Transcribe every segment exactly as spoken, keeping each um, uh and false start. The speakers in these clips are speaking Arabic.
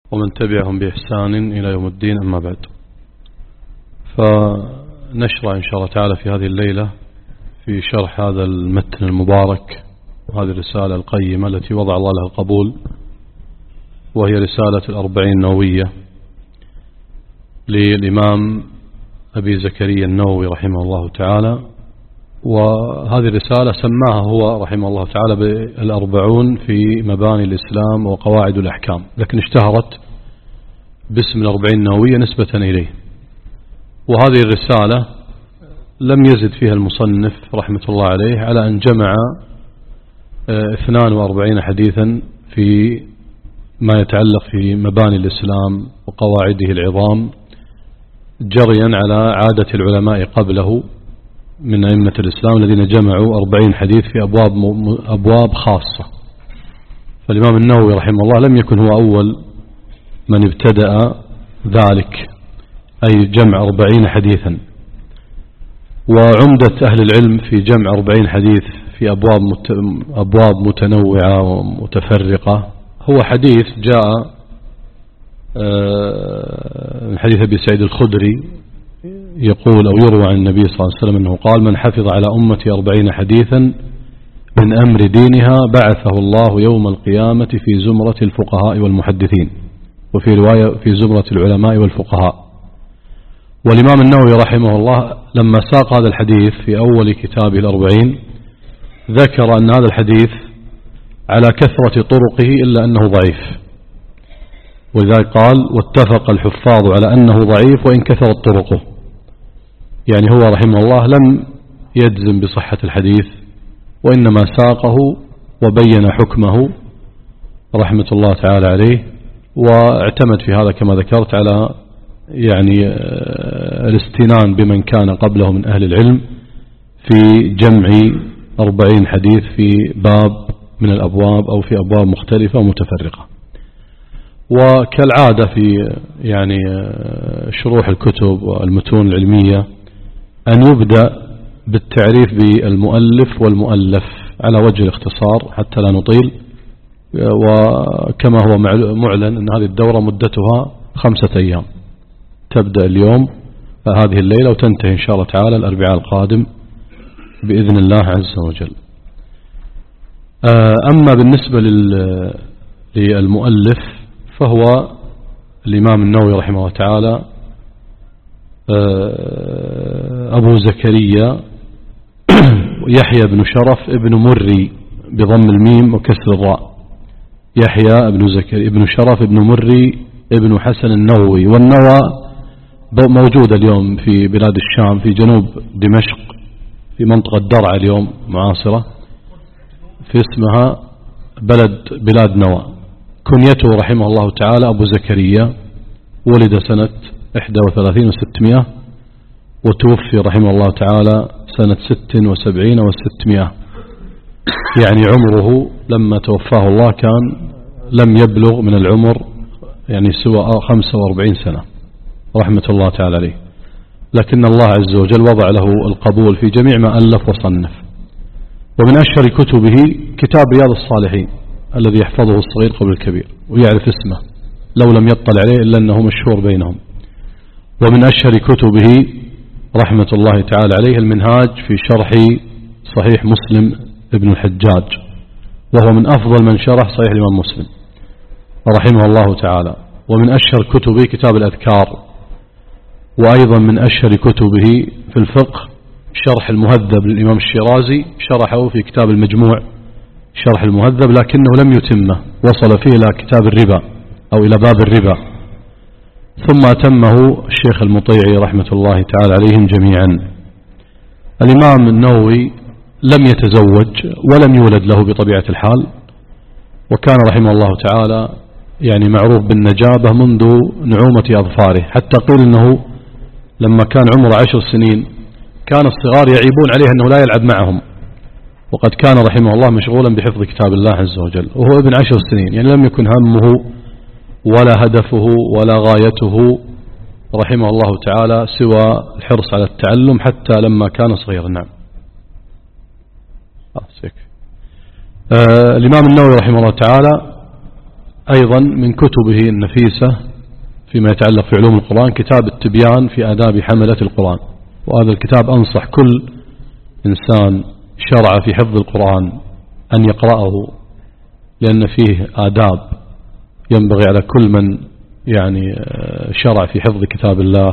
ومن تبعهم بإحسان إلى يوم الدين، أما بعد. فنشرع إن شاء الله تعالى في هذه الليلة في شرح هذا المتن المبارك وهذه الرسالة القيمة التي وضع الله لها القبول، وهي رسالة الأربعين النووية للإمام أبي زكريا النووي رحمه الله تعالى. وهذه الرسالة سماها هو رحمه الله تعالى بالأربعون في مباني الإسلام وقواعد الأحكام، لكن اشتهرت باسم الأربعين النووية نسبة إليه. وهذه الرسالة لم يزد فيها المصنف رحمة الله عليه على أن جمع اثنان وأربعين حديثا في ما يتعلق في مباني الإسلام وقواعده العظام، جريا على عادة العلماء قبله من أئمة الإسلام الذين جمعوا أربعين حديث في أبواب أبواب خاصة. فالإمام النووي رحمه الله لم يكن هو أول من ابتدأ ذلك، أي جمع أربعين حديثا. وعمدة أهل العلم في جمع أربعين حديث في أبواب أبواب متنوعة ومتفرقة هو حديث جاء من حديث أبي سعيد الخدري يقول أو يروى عن النبي صلى الله عليه وسلم أنه قال: من حفظ على أمتي أربعين حديثا من أمر دينها بعثه الله يوم القيامة في زمرة الفقهاء والمحدثين، وفي رواية في زمرة العلماء والفقهاء. والإمام النووي رحمه الله لما ساق هذا الحديث في أول كتابه الأربعين ذكر أن هذا الحديث على كثرة طرقه إلا أنه ضعيف، ولذلك قال: واتفق الحفاظ على أنه ضعيف وإن كثرت طرقه. يعني هو رحمه الله لم يجزم بصحة الحديث، وإنما ساقه وبين حكمه رحمة الله تعالى عليه، واعتمد في هذا كما ذكرت على يعني الاستنان بمن كان قبله من أهل العلم في جمع أربعين حديث في باب من الأبواب أو في أبواب مختلفة ومتفرقة. وكالعادة في يعني شروح الكتب والمتون العلمية أن يبدأ بالتعريف بالمؤلف والمؤلف على وجه الاختصار حتى لا نطيل. وكما هو معلن أن هذه الدورة مدتها خمسة أيام، تبدأ اليوم هذه الليلة وتنتهي إن شاء الله تعالى الأربعاء القادم بإذن الله عز وجل. أما بالنسبة للمؤلف فهو الإمام النووي رحمه الله تعالى أبو زكريا يحيى بن شرف ابن مري بضم الميم وكسر الراء، يحيى ابن زكريا ابن شرف ابن مري ابن حسن النووي. والنوى موجودة اليوم في بلاد الشام في جنوب دمشق في منطقة درعا اليوم معاصرة، في اسمها بلد بلاد نوى. كنيته رحمه الله تعالى أبو زكريا، ولد سنة إحدى وثلاثين وستمائة، وتوفي رحمه الله تعالى سنة ست وسبعين وستمائة. يعني عمره لما توفاه الله كان لم يبلغ من العمر يعني سوى خمسة وأربعين سنة رحمة الله تعالى عليه، لكن الله عز وجل وضع له القبول في جميع ما ألف وصنف. ومن أشهر كتبه كتاب رياض الصالحين الذي يحفظه الصغير قبل الكبير ويعرف اسمه لو لم يطلع عليه إلا أنه مشهور بينهم. ومن أشهر كتبه رحمة الله تعالى عليه المنهاج في شرح صحيح مسلم ابن الحجاج، وهو من أفضل من شرح صحيح الإمام مسلم رحمه الله تعالى. ومن أشهر كتبه كتاب الأذكار. وأيضا من أشهر كتبه في الفقه شرح المهذب للإمام الشيرازي، شرحه في كتاب المجموع شرح المهذب، لكنه لم يتمه، وصل فيه إلى كتاب الربا أو إلى باب الربا، ثم أتمه الشيخ المطيعي رحمة الله تعالى عليهم جميعا. الإمام النووي لم يتزوج ولم يولد له بطبيعة الحال، وكان رحمه الله تعالى يعني معروف بالنجابة منذ نعومة أظفاره، حتى قيل أنه لما كان عمره عشر سنين كان الصغار يعيبون عليه أنه لا يلعب معهم، وقد كان رحمه الله مشغولا بحفظ كتاب الله عز وجل وهو ابن عشر سنين. يعني لم يكن همه ولا هدفه ولا غايته رحمه الله تعالى سوى الحرص على التعلم حتى لما كان صغيرا. نعم. آه الإمام النووي رحمه الله تعالى أيضا من كتبه النفيسة فيما يتعلق في علوم القرآن كتاب التبيان في آداب حملة القرآن، وهذا الكتاب أنصح كل إنسان شرع في حفظ القرآن أن يقرأه، لأن فيه آداب ينبغي على كل من يعني شرع في حفظ كتاب الله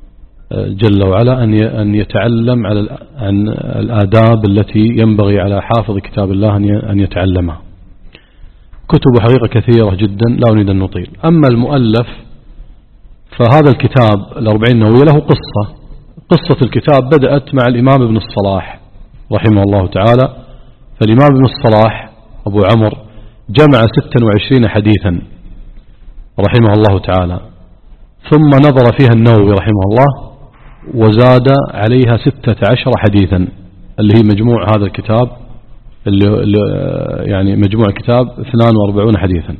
جل وعلا أن يتعلم على عن الآداب التي ينبغي على حافظ كتاب الله أن يتعلمها. كتب حقيقة كثيرة جدا لا نريد أن نطيل. أما المؤلف فهذا الكتاب الأربعين النووية له قصة. قصة الكتاب بدأت مع الإمام ابن الصلاح رحمه الله تعالى. فالإمام ابن الصلاح أبو عمر جمع ستة وعشرين حديثا رحمه الله تعالى، ثم نظر فيها النووي رحمه الله وزاد عليها ستة عشر حديثا اللي هي مجموع هذا الكتاب، اللي يعني مجموع الكتاب اثنان وأربعون حديثا.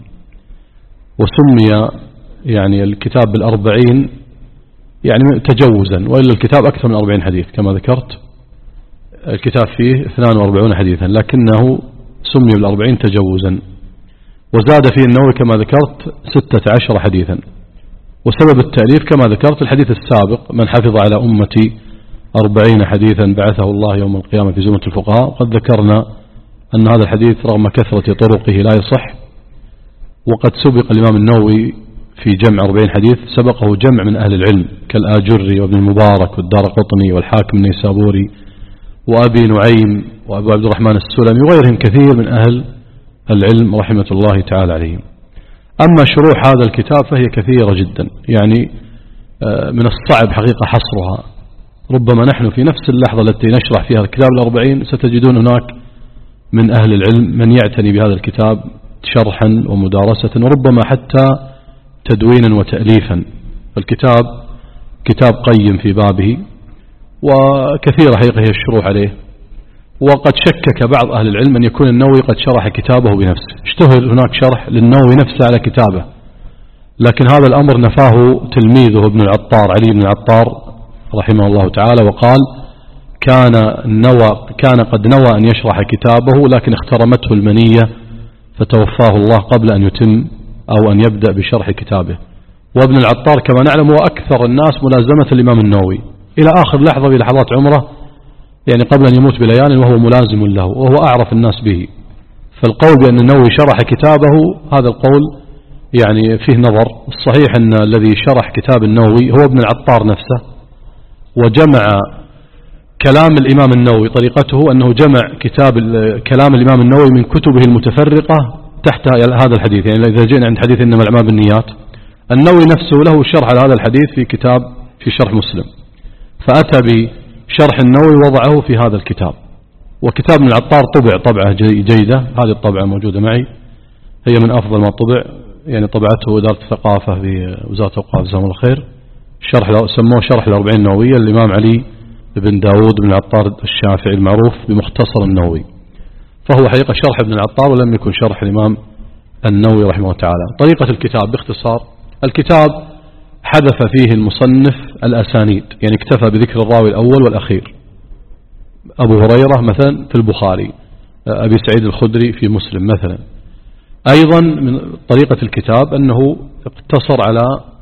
وسمي يعني الكتاب بالأربعين يعني تجوزا، وإلا الكتاب أكثر من أربعين حديث كما ذكرت، الكتاب فيه اثنان وأربعون حديثا لكنه سمي بالأربعين تجوزا. وزاد فيه النووي كما ذكرت ستة عشر حديثا. وسبب التأليف كما ذكرت الحديث السابق: من حفظ على أمتي أربعين حديثا بعثه الله يوم القيامة في زمرة الفقهاء. قد ذكرنا أن هذا الحديث رغم كثرة طرقه لا يصح، وقد سبق الإمام النووي في جمع أربعين حديث، سبقه جمع من أهل العلم كالآجري وابن المبارك والدارقطني والحاكم النيسابوري وأبي نعيم وأبو عبد الرحمن السلمي وغيرهم كثير من أهل العلم رحمة الله تعالى عليهم. أما شروح هذا الكتاب فهي كثيرة جدا، يعني من الصعب حقيقة حصرها. ربما نحن في نفس اللحظة التي نشرح فيها الكتاب الأربعين ستجدون هناك من أهل العلم من يعتني بهذا الكتاب شرحا ومدارسة وربما حتى تدوينا وتأليفا. الكتاب كتاب قيم في بابه، وكثيرة حقيقة هي الشروح عليه. وقد شكك بعض أهل العلم أن يكون النووي قد شرح كتابه بنفسه، اشتهر هناك شرح للنووي نفسه على كتابه، لكن هذا الأمر نفاه تلميذه ابن العطار علي بن العطار رحمه الله تعالى، وقال كان نوى كان قد نوى أن يشرح كتابه لكن اخترمته المنية فتوفاه الله قبل أن يتم أو أن يبدأ بشرح كتابه. وابن العطار كما نعلم هو أكثر الناس ملازمة الإمام النووي إلى آخر لحظة في لحظات عمره، يعني قبل أن يموت بليال وهو ملازم له وهو أعرف الناس به. فالقول بأن النووي شرح كتابه هذا القول يعني فيه نظر. الصحيح أن الذي شرح كتاب النووي هو ابن العطار نفسه، وجمع كلام الإمام النووي. طريقته أنه جمع كتاب كلام الإمام النووي من كتبه المتفرقة تحت هذا الحديث. يعني إذا جئنا عند حديث إنما الأعمال بالنيات، النووي نفسه له شرح على هذا الحديث في كتاب في شرح مسلم، فأتى بشرح النووي وضعه في هذا الكتاب. وكتاب من العطار طبع طبعة جيدة، هذه الطبعة موجودة معي، هي من أفضل ما طبع، يعني طبعته إدارة الثقافة في وزارة الأوقاف جزاهم الله خير. شرح سموه شرح الأربعين النووية الإمام علي بن داود بن العطار الشافعي المعروف بمختصر النووي، فهو حقيقة شرح ابن العطار ولم يكن شرح الإمام النووي رحمه الله تعالى. طريقة الكتاب باختصار: الكتاب حذف فيه المصنف الأسانيد، يعني اكتفى بذكر الراوي الأول والأخير. أبو هريرة مثلا في البخاري، أبي سعيد الخدري في مسلم مثلا. أيضا من طريقة الكتاب أنه اقتصر على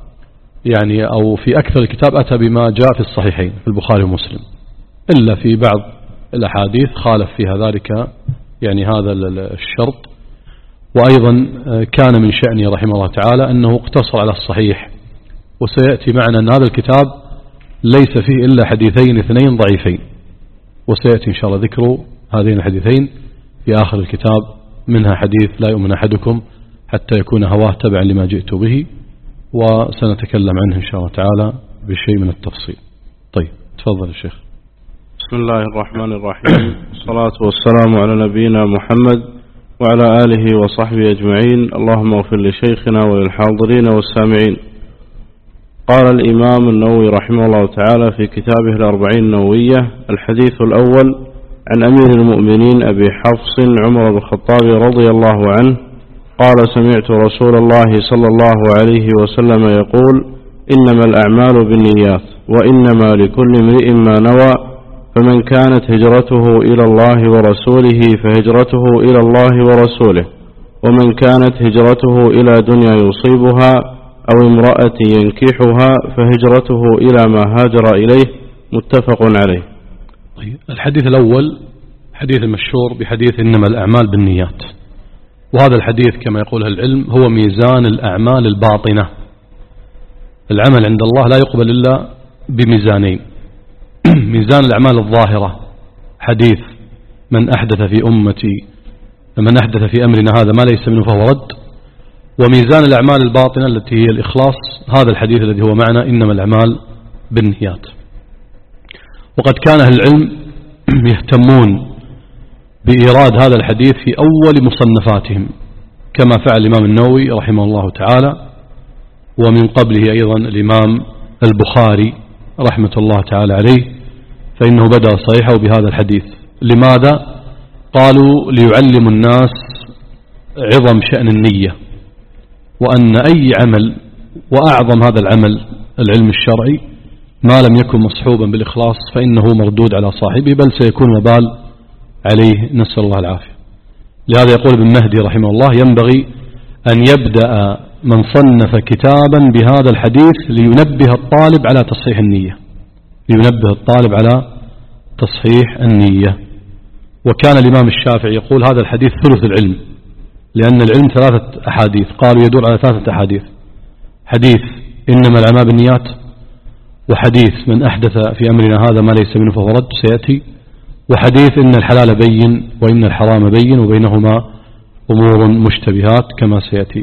يعني أو في أكثر الكتاب أتى بما جاء في الصحيحين في البخاري ومسلم، إلا في بعض الأحاديث خالف فيها ذلك يعني هذا الشرط. وأيضا كان من شأنه رحمه الله تعالى أنه اقتصر على الصحيح. وسيأتي معنا أن هذا الكتاب ليس فيه إلا حديثين اثنين ضعيفين، وسيأتي إن شاء الله ذكر هذين الحديثين في آخر الكتاب، منها حديث لا يؤمن أحدكم حتى يكون هواه تبعا لما جئت به، وسنتكلم عنه إن شاء الله تعالى بشيء من التفصيل. طيب تفضل الشيخ. بسم الله الرحمن الرحيم، والصلاة والسلام على نبينا محمد وعلى آله وصحبه أجمعين. اللهم اغفر لشيخنا وللحاضرين والسامعين. قال الإمام النووي رحمه الله تعالى في كتابه الأربعين النووية: الحديث الأول عن أمير المؤمنين أبي حفص عمر بن الخطاب رضي الله عنه قال: سمعت رسول الله صلى الله عليه وسلم يقول: إنما الأعمال بالنيات وإنما لكل امرئ ما نوى، فمن كانت هجرته إلى الله ورسوله فهجرته إلى الله ورسوله، ومن كانت هجرته إلى دنيا يصيبها أو امرأة ينكحها فهجرته إلى ما هاجر إليه، متفق عليه. الحديث الأول حديث المشهور بحديث إنما الأعمال بالنيات، وهذا الحديث كما يقول العلم هو ميزان الأعمال الباطنة. العمل عند الله لا يقبل إلا بميزانين. ميزان الأعمال الظاهرة حديث من أحدث في أمتي من أحدث في أمرنا هذا ما ليس منه فهو رد، وميزان الأعمال الباطنة التي هي الإخلاص، هذا الحديث الذي هو معنى إنما الأعمال بالنيات. وقد كان أهل العلم يهتمون بإيراد هذا الحديث في أول مصنفاتهم كما فعل الإمام النووي رحمه الله تعالى، ومن قبله أيضا الإمام البخاري رحمة الله تعالى عليه، فإنه بدأ صحيحه بهذا الحديث. لماذا؟ قالوا ليعلم الناس عظم شأن النية، وأن أي عمل وأعظم هذا العمل العلم الشرعي ما لم يكن مصحوبا بالإخلاص فإنه مردود على صاحبه، بل سيكون وبال عليه، نسأل الله العافية. لهذا يقول ابن مهدي رحمه الله ينبغي أن يبدأ من صنف كتابا بهذا الحديث لينبه الطالب على تصحيح النية، لينبه الطالب على تصحيح النية. وكان الإمام الشافعي يقول هذا الحديث ثلث العلم، لأن العلم ثلاثة أحاديث، قالوا يدور على ثلاثة أحاديث: حديث إنما الأعمال بالنيات، وحديث من أحدث في أمرنا هذا ما ليس منه فهو رد سيأتي، وحديث إن الحلال بين وإن الحرام بين وبينهما أمور مشتبهات كما سيأتي.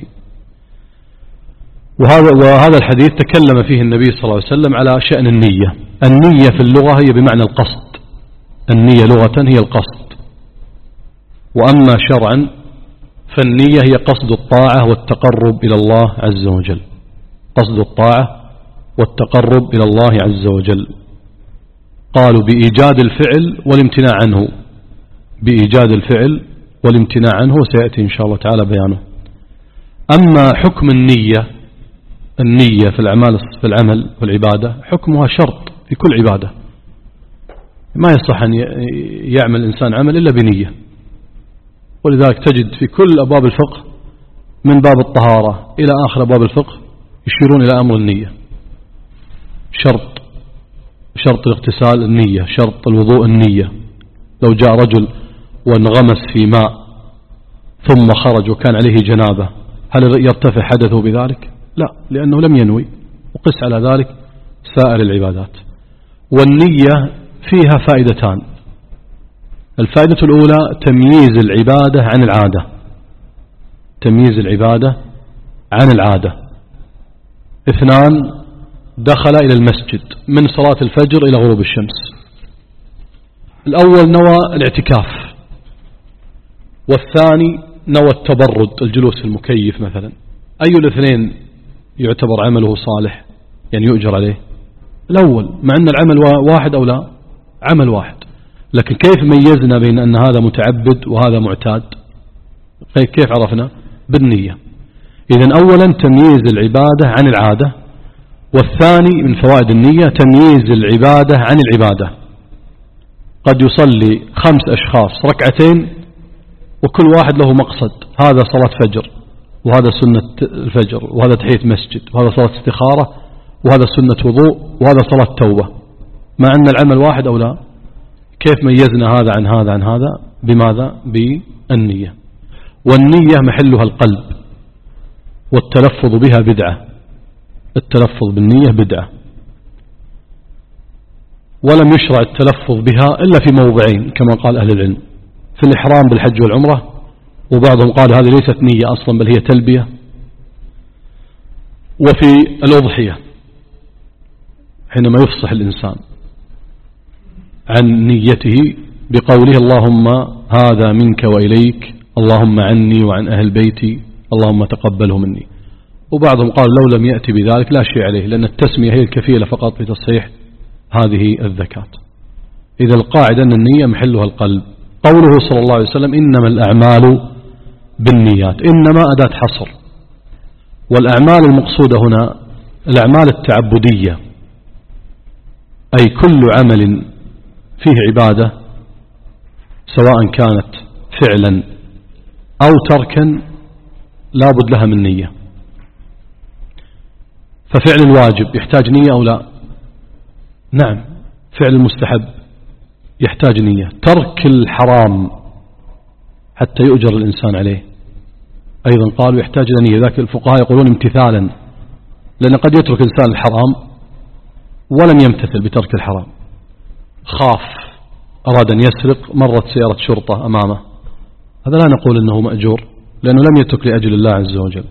وهذا, وهذا الحديث تكلم فيه النبي صلى الله عليه وسلم على شأن النية. النية في اللغة هي بمعنى القصد، النية لغة هي القصد، وأما شرعا فالنية هي قصد الطاعة والتقرب إلى الله عز وجل، قصد الطاعة والتقرب إلى الله عز وجل. قالوا بإيجاد الفعل والامتناع عنه، بإيجاد الفعل والامتناع عنه، سيأتي إن شاء الله تعالى بيانه. أما حكم النية، النية في الأعمال في العمل والعبادة حكمها شرط في كل عبادة، ما يصح أن يعمل الإنسان عمل إلا بنية. ولذلك تجد في كل أبواب الفقه من باب الطهارة إلى آخر أبواب الفقه يشيرون إلى أمر النية. شرط شرط الاغتسال النية، شرط الوضوء النية. لو جاء رجل وانغمس في ماء ثم خرج وكان عليه جنابة، هل يرتفع حدثه بذلك؟ لا، لأنه لم ينوي. وقس على ذلك سائر العبادات. والنية فيها فائدتان: الفائدة الأولى تمييز العبادة عن العادة، تمييز العبادة عن العادة. اثنان، دخل إلى المسجد من صلاة الفجر إلى غروب الشمس. الأول نوى الاعتكاف، والثاني نوى التبرد، الجلوس في المكيف مثلا. أي الاثنين يعتبر عمله صالح يعني يؤجر عليه؟ الأول، مع أن العمل واحد أو لا، عمل واحد، لكن كيف ميزنا بين أن هذا متعبد وهذا معتاد؟ كيف عرفنا؟ بالنية. إذن أولا تمييز العبادة عن العادة، والثاني من فوائد النية تمييز العبادة عن العبادة. قد يصلي خمس أشخاص ركعتين وكل واحد له مقصد، هذا صلاة فجر، وهذا سنة الفجر، وهذا تحية مسجد، وهذا صلاة استخارة، وهذا سنة وضوء، وهذا صلاة توبة، مع أن العمل واحد أو لا. كيف ميزنا هذا عن هذا عن هذا؟ بماذا؟ بالنية. والنية محلها القلب، والتلفظ بها بدعة، التلفظ بالنية بدعة. ولم يشرع التلفظ بها إلا في موضعين كما قال أهل العلم: في الإحرام بالحج والعمرة، وبعضهم قال هذه ليست نية أصلا بل هي تلبية، وفي الأضحية حينما يفصح الإنسان عن نيته بقوله اللهم هذا منك وإليك، اللهم عني وعن أهل بيتي، اللهم تقبله مني. وبعضهم قال لو لم يأتي بذلك لا شيء عليه، لأن التسمية هي الكفيلة فقط بتصحيح هذه الذكاة. إذا القاعدة أن النية محلها القلب. قوله صلى الله عليه وسلم إنما الأعمال بالنيات، إنما أداة حصر، والأعمال المقصودة هنا الأعمال التعبدية، أي كل عمل فيه عبادة سواء كانت فعلا أو تركا لابد لها من نية. ففعل الواجب يحتاج نية أو لا؟ نعم. فعل المستحب يحتاج نية. ترك الحرام حتى يؤجر الإنسان عليه أيضا قالوا يحتاج إلى نية، لكن الفقهاء يقولون امتثالا، لأن قد يترك الإنسان الحرام ولم يمتثل بترك الحرام، خاف أراد أن يسرق، مرت سيارة شرطة أمامه، هذا لا نقول أنه مأجور لأنه لم يترك لأجل الله عز وجل.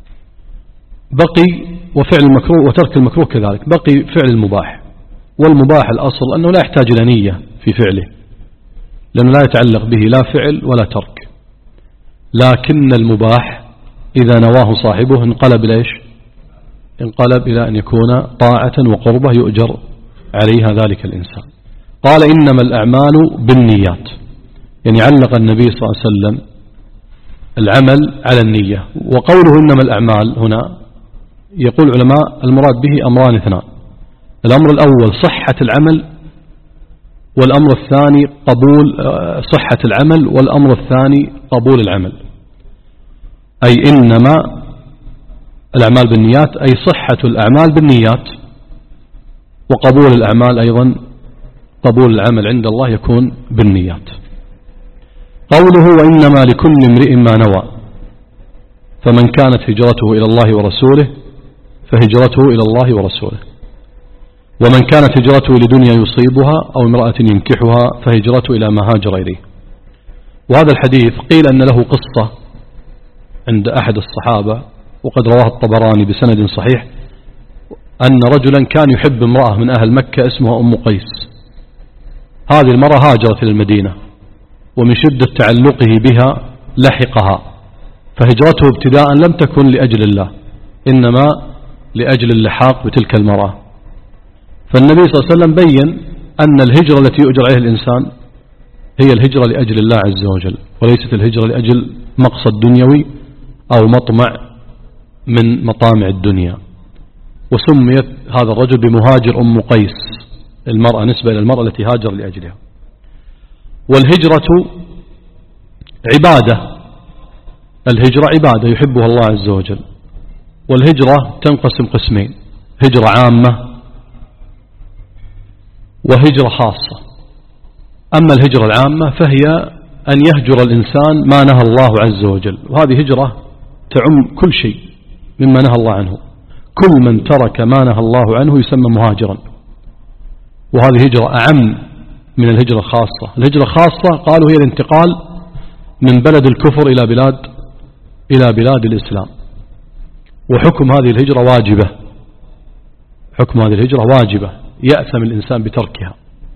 بقي وفعل المكروه وترك المكروه كذلك، بقي فعل المباح، والمباح الأصل أنه لا يحتاج إلى نية في فعله لأنه لا يتعلق به لا فعل ولا ترك، لكن المباح إذا نواه صاحبه انقلب إلى إيش؟ انقلب إلى أن يكون طاعة وقربة يؤجر عليها ذلك الإنسان. قال إنما الأعمال بالنيات، يعني علق النبي صلى الله عليه وسلم العمل على النية. وقوله إنما الأعمال هنا يقول العلماء المراد به أمران اثنان، الأمر الأول صحة العمل، والأمر الثاني قبول صحة العمل، والأمر الثاني قبول العمل. أي إنما الأعمال بالنيات أي صحة الأعمال بالنيات، وقبول الأعمال أيضا قبول العمل عند الله يكون بالنيات. قوله وإنما لكل امرئ ما نوى، فمن كانت هجرته إلى الله ورسوله فهجرته إلى الله ورسوله، ومن كانت هجرته لدنيا يصيبها أو امرأة ينكحها فهجرته إلى ما هاجر إليه. وهذا الحديث قيل أن له قصة عند أحد الصحابة، وقد رواه الطبراني بسند صحيح، أن رجلا كان يحب امرأة من أهل مكة اسمها أم قيس. هذه المرأة هاجرت إلى المدينة، ومن شدة تعلقه بها لحقها، فهجرته ابتداء لم تكن لأجل الله، إنما لأجل اللحاق بتلك المرأة. فالنبي صلى الله عليه وسلم بين أن الهجرة التي يؤجر عليها الإنسان هي الهجرة لأجل الله عز وجل، وليست الهجرة لأجل مقصد دنيوي أو مطمع من مطامع الدنيا. وسميت هذا الرجل بمهاجر أم قيس، المرأة نسبة إلى المرأة التي هاجر لأجلها. والهجرة عبادة، الهجرة عبادة يحبها الله عز وجل. والهجرة تنقسم قسمين، هجرة عامة وهجرة خاصة. أما الهجرة العامة فهي أن يهجر الإنسان ما نهى الله عز وجل، وهذه هجرة تعم كل شيء مما نهى الله عنه، كل من ترك ما نهى الله عنه يسمى مهاجرا. وهذه هجرة أعم من الهجرة الخاصة. الهجرة الخاصة قالوا هي الانتقال من بلد الكفر إلى بلاد إلى بلاد الإسلام، وحكم هذه الهجرة واجبة، حكم هذه الهجرة واجبة يأثم الإنسان بتركها.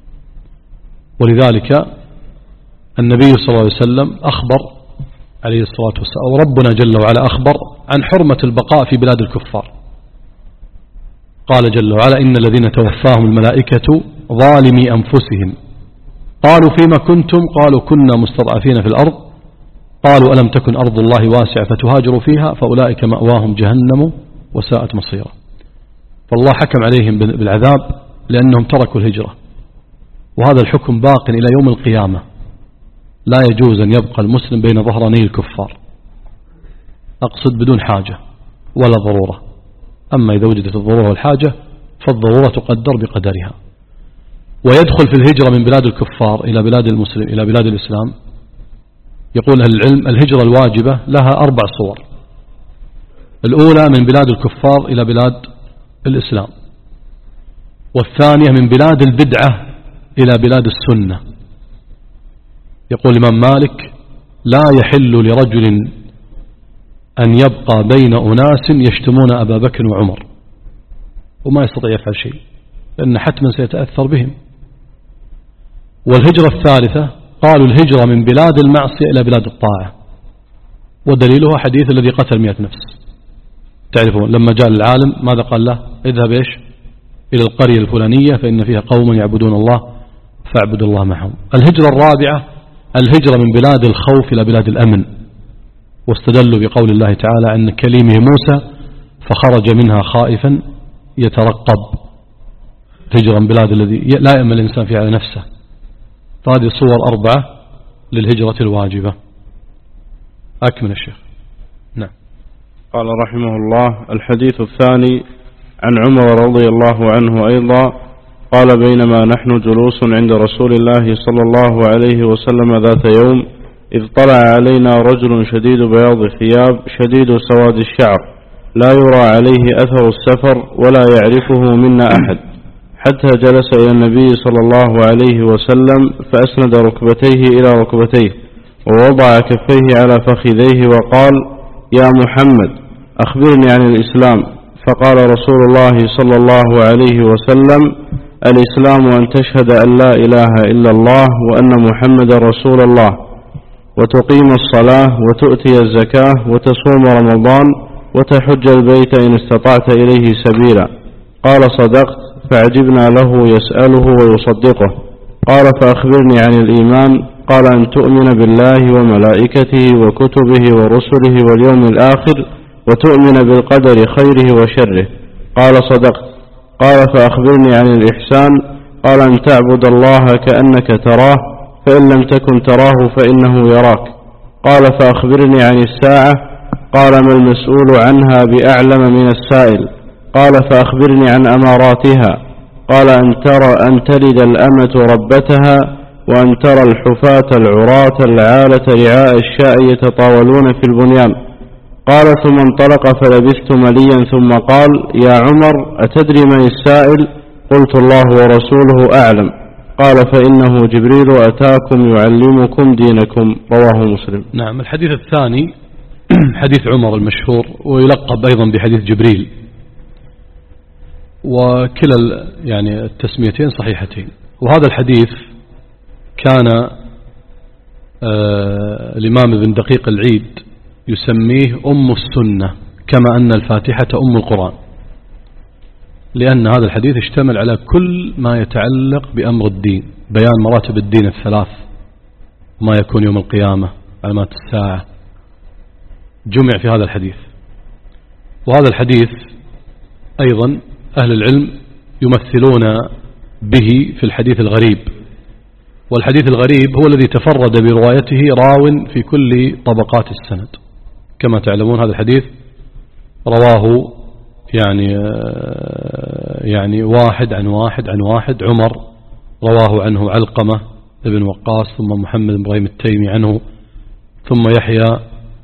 ولذلك النبي صلى الله عليه وسلم أخبر عليه الصلاة والسلام، وربنا جل وعلا أخبر عن حرمة البقاء في بلاد الكفار. قال جل وعلا إن الذين توفاهم الملائكة ظالمي أنفسهم قالوا فيما كنتم قالوا كنا مستضعفين في الأرض قالوا ألم تكن أرض الله واسعة فتهاجروا فيها فأولئك مأواهم جهنم وساءت مصيرا. فالله حكم عليهم بالعذاب لأنهم تركوا الهجرة، وهذا الحكم باق إلى يوم القيامة. لا يجوز أن يبقى المسلم بين ظهراني الكفار، أقصد بدون حاجة ولا ضرورة. أما إذا وجدت الضرورة والحاجة فالضرورة تقدر بقدرها. ويدخل في الهجرة من بلاد الكفار إلى بلاد المسلم إلى بلاد الإسلام، يقول أهل العلم الهجرة الواجبة لها أربع صور. الأولى من بلاد الكفار إلى بلاد الإسلام، والثانية من بلاد البدعة إلى بلاد السنة. يقول الإمام مالك لا يحل لرجل أن يبقى بين أناس يشتمون أبا بكر وعمر وما يستطيع يفعل شيء، لأن حتما سيتأثر بهم. والهجرة الثالثة قالوا الهجرة من بلاد المعصية إلى بلاد الطاعة، ودليلها حديث الذي قتل مئة نفس. تعرفون لما جاء العالم ماذا قال له؟ اذهب إيش إلى القرية الفلانية فإن فيها قوما يعبدون الله فاعبد الله معهم. الهجرة الرابعة الهجرة من بلاد الخوف إلى بلاد الأمن، واستدلوا بقول الله تعالى عن كليمه موسى فخرج منها خائفا يترقب. هجرة من بلاد الذي لا يأمن الإنسان فيها على نفسه. هذه صور أربعة للهجرة الواجبة. أكمل الشيخ. نعم. قال رحمه الله: الحديث الثاني عن عمر رضي الله عنه أيضا قال: بينما نحن جلوس عند رسول الله صلى الله عليه وسلم ذات يوم إذ طلع علينا رجل شديد بياض الثياب شديد سواد الشعر لا يرى عليه أثر السفر ولا يعرفه منا أحد، حتى جلس إلى النبي صلى الله عليه وسلم فأسند ركبتيه إلى ركبتيه ووضع كفيه على فخذيه وقال: يا محمد أخبرني عن الإسلام. فقال رسول الله صلى الله عليه وسلم: الإسلام أن تشهد أن لا إله إلا الله وأن محمد رسول الله، وتقيم الصلاة وتؤتي الزكاة وتصوم رمضان وتحج البيت إن استطعت إليه سبيلا. قال: صدقت. فعجبنا له يسأله ويصدقه. قال: فأخبرني عن الإيمان. قال: أن تؤمن بالله وملائكته وكتبه ورسله واليوم الآخر وتؤمن بالقدر خيره وشره. قال: صدقت. قال: فأخبرني عن الإحسان. قال: أن تعبد الله كأنك تراه فإن لم تكن تراه فإنه يراك. قال: فأخبرني عن الساعة. قال: ما المسؤول عنها بأعلم من السائل. قال: فأخبرني عن أماراتها. قال: أن ترى أن تلد الأمة ربتها وأن ترى الحفاة العراة العالة رعاء الشاء يتطاولون في البنيان. قال: ثم انطلق فلبثت مليا ثم قال: يا عمر أتدري من السائل؟ قلت: الله ورسوله أعلم. قال: فإنه جبريل أتاكم يعلمكم دينكم. رواه مسلم. نعم. الحديث الثاني حديث عمر المشهور ويلقب أيضا بحديث جبريل، وكلا يعني التسميتين صحيحتين. وهذا الحديث كان آه الإمام ابن دقيق العيد يسميه أم السنة، كما أن الفاتحة أم القرآن، لأن هذا الحديث اشتمل على كل ما يتعلق بأمر الدين، بيان مراتب الدين الثلاث، ما يكون يوم القيامة، علامات الساعة، جمع في هذا الحديث. وهذا الحديث أيضا أهل العلم يمثلون به في الحديث الغريب، والحديث الغريب هو الذي تفرد بروايته راو في كل طبقات السند. كما تعلمون هذا الحديث رواه يعني يعني واحد عن واحد عن واحد. عمر رواه عنه علقمة بن وقاص، ثم محمد بن إبراهيم التيمي عنه، ثم يحيى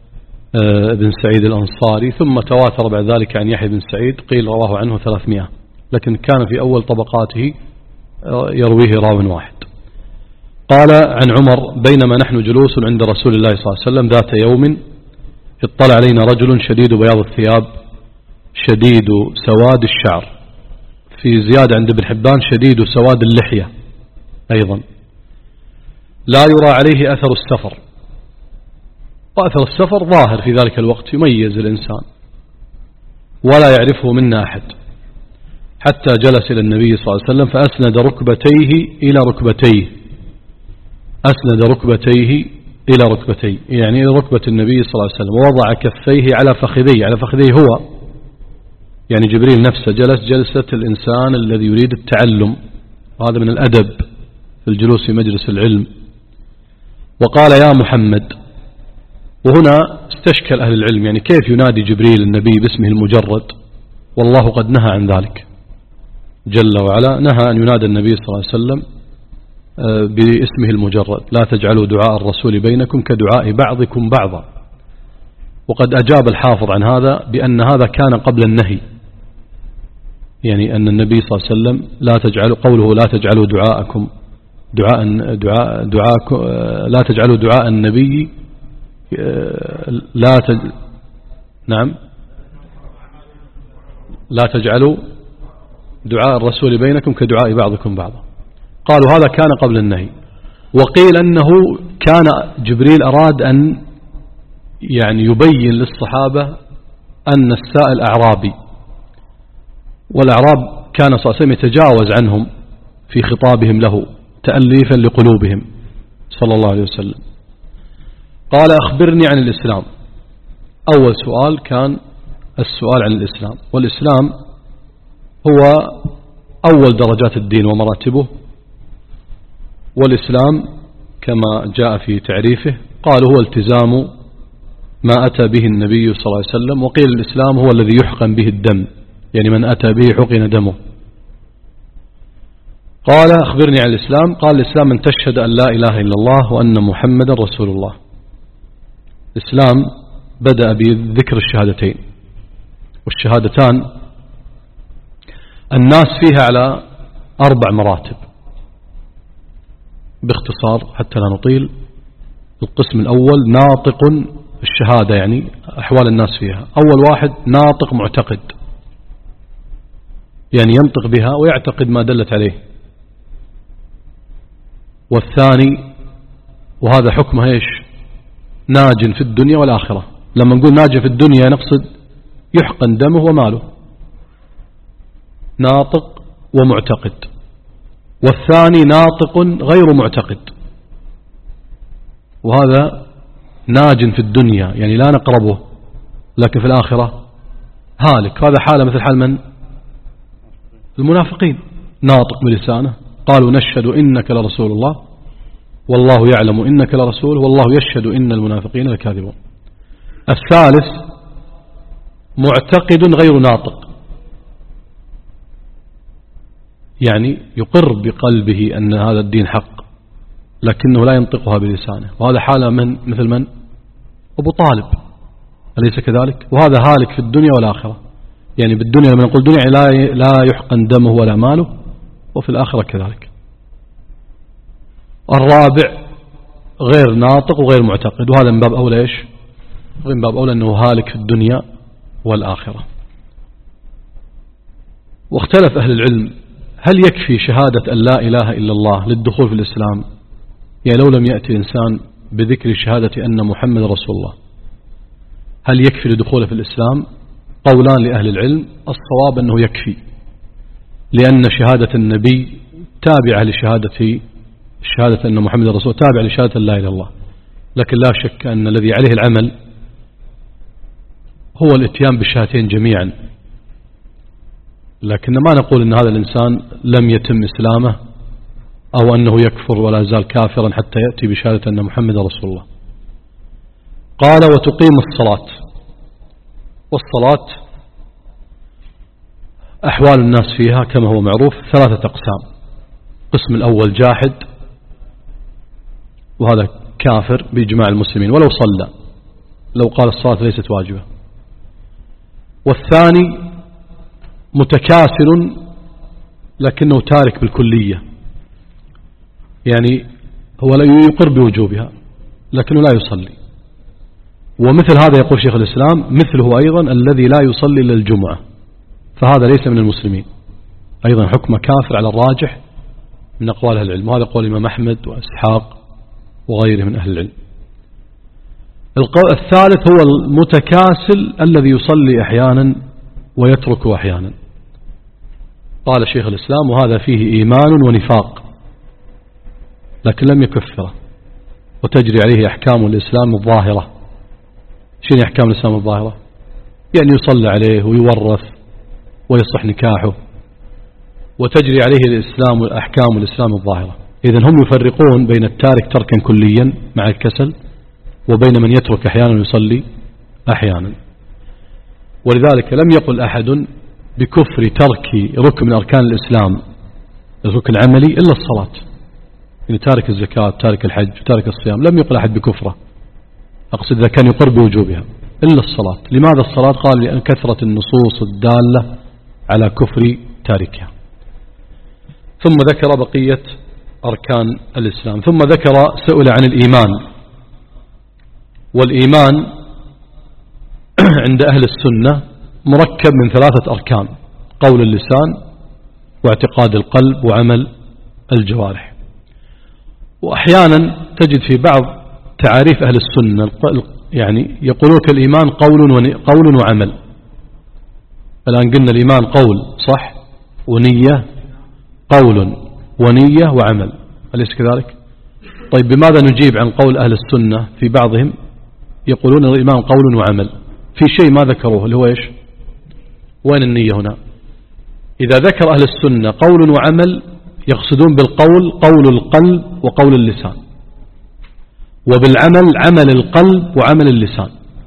بن سعيد الأنصاري، ثم تواتر بعد ذلك عن يحيى بن سعيد، قيل رواه عنه ثلاثمائة، لكن كان في أول طبقاته يرويه راو واحد. قال عن عمر: بينما نحن جلوس عند رسول الله صلى الله عليه وسلم ذات يوم اطلع علينا رجل شديد بياض الثياب شديد سواد الشعر، في زيادة عند ابن حبان شديد سواد اللحية أيضا، لا يرى عليه أثر السفر. وأثر السفر ظاهر في ذلك الوقت يميز الإنسان ولا يعرفه منا أحد، حتى جلس إلى النبي صلى الله عليه وسلم فأسند ركبتيه إلى ركبتيه، أسند ركبتيه إلى ركبتيه يعني إلى ركبة النبي صلى الله عليه وسلم، ووضع كفيه على فخذيه، على فخذيه هو يعني جبريل نفسه جلس جلسة الإنسان الذي يريد التعلم، وهذا من الأدب في الجلوس في مجلس العلم. وقال: يا محمد. وهنا استشكل أهل العلم، يعني كيف ينادي جبريل النبي باسمه المجرد، والله قد نهى عن ذلك جل وعلا، نهى أن ينادى النبي صلى الله عليه وسلم باسمه المجرد: لا تجعلوا دعاء الرسول بينكم كدعاء بعضكم بعضا. وقد أجاب الحافظ عن هذا بأن هذا كان قبل النهي، يعني أن النبي صلى الله عليه وسلم لا تجعلوا، قوله لا تجعلوا دعاءكم دعاء دعاء دعاء لا تجعلوا دعاء النبي لا تج... نعم لا تجعلوا دعاء الرسول بينكم كدعاء بعضكم بعضا. قالوا هذا كان قبل النهي. وقيل أنه كان جبريل أراد أن يعني يبين للصحابة أن السائل أعرابي، والأعراب كان صلى الله عليه وسلم يتجاوز عنهم في خطابهم له تأليفا لقلوبهم صلى الله عليه وسلم. قال: أخبرني عن الإسلام. أول سؤال كان السؤال عن الإسلام، والإسلام هو أول درجات الدين ومراتبه. والإسلام كما جاء في تعريفه قال: هو التزام ما أتى به النبي صلى الله عليه وسلم. وقيل الإسلام هو الذي يحقن به الدم، يعني من أتى به حقن دمه. قال أخبرني عن الإسلام. قال الإسلام أن تشهد أن لا إله إلا الله وأن محمد رسول الله. الإسلام بدأ بذكر الشهادتين، والشهادتان الناس فيها على أربع مراتب باختصار حتى لا نطيل. القسم الأول ناطق الشهادة، يعني أحوال الناس فيها. أول واحد ناطق معتقد، يعني ينطق بها ويعتقد ما دلت عليه. والثاني وهذا حكمه إيش؟ ناج في الدنيا والآخرة. لما نقول ناج في الدنيا نقصد يحقن دمه وماله، ناطق ومعتقد. والثاني ناطق غير معتقد، وهذا ناج في الدنيا يعني لا نقربه، لكن في الآخرة هالك. هذا حالة مثل حال من؟ المنافقين. ناطق بلسانه قالوا نشهد إنك لرسول الله والله يعلم إنك لرسول والله يشهد إن المنافقين لكاذبون. الثالث معتقد غير ناطق، يعني يقر بقلبه أن هذا الدين حق لكنه لا ينطقها بلسانه، وهذا حالة من مثل من؟ أبو طالب، أليس كذلك؟ وهذا هالك في الدنيا والآخرة. يعني بالدنيا لما نقول دنيا لا لا يحقن دمه ولا ماله، وفي الآخرة كذلك. الرابع غير ناطق وغير معتقد، وهذا من باب أولى إيش؟ من باب أولى أنه هالك في الدنيا والآخرة. واختلف أهل العلم هل يكفي شهادة أن لا إله إلا الله للدخول في الإسلام؟ يعني لو لم يأتي الإنسان بذكر شهادة أن محمد رسول الله هل يكفي لدخوله في الإسلام؟ قولان لأهل العلم. الصواب أنه يكفي، لأن شهادة النبي تابعة لشهادة شهادة أن محمد رسول الله، تابعة لشهادة لا إله إلا الله. لكن لا شك أن الذي عليه العمل هو الاتيان بالشهادتين جميعا. لكن ما نقول أن هذا الإنسان لم يتم إسلامه أو أنه يكفر ولا زال كافرا حتى يأتي بشهادة أن محمد رسول الله. قال وتقيم الصلاة. والصلاة أحوال الناس فيها كما هو معروف ثلاثة أقسام. القسم الأول جاحد، وهذا كافر بإجماع المسلمين ولو صلى، لو قال الصلاة ليست واجبة. والثاني متكاسل لكنه تارك بالكلية، يعني هو لا يقر بوجوبها لكنه لا يصلي. ومثل هذا يقول شيخ الإسلام مثله أيضا الذي لا يصلي إلا الجمعة، فهذا ليس من المسلمين، أيضا حكم كافر على الراجح من أقوال أهل العلم، وهذا قول الإمام أحمد وإسحاق وغيره من أهل العلم. الثالث هو المتكاسل الذي يصلي أحيانا ويترك أحيانا. قال شيخ الإسلام وهذا فيه إيمان ونفاق لكن لم يكفره، وتجري عليه أحكام الإسلام الظاهرة. شنو أحكام الإسلام الظاهرة؟ يعني يصلى عليه ويورث ويصح نكاحه، وتجري عليه الإسلام وأحكام الإسلام الظاهرة. إذن هم يفرقون بين التارك تركا كليا مع الكسل وبين من يترك أحيانا ويصلي أحيانا. ولذلك لم يقل أحد بكفر ترك ركن من أركان الإسلام الركن العملي إلا الصلاة، يعني تارك الزكاة تارك الحج تارك الصيام، لم يقل أحد بكفره، أقصد إذا كان يقر بوجوبها، إلا الصلاة. لماذا الصلاة؟ قال لأن كثرة النصوص الدالة على كفر تاركها. ثم ذكر بقية أركان الإسلام، ثم ذكر سئل عن الإيمان. والإيمان عند أهل السنة مركب من ثلاثة أركان: قول اللسان واعتقاد القلب وعمل الجوارح. وأحيانا تجد في بعض تعاريف أهل السنة يعني يقولون الإيمان قول قول وعمل. الآن قلنا الإيمان قول صح، ونية، قول ونية وعمل، أليس كذلك؟ طيب بماذا نجيب عن قول أهل السنة في بعضهم يقولون الإيمان قول وعمل؟ في شيء ما ذكروه اللي هو إيش؟ وين النية هنا؟ إذا ذكر أهل السنة قول وعمل يقصدون بالقول قول القلب وقول اللسان، وبالعمل عمل القلب وعمل اللسان.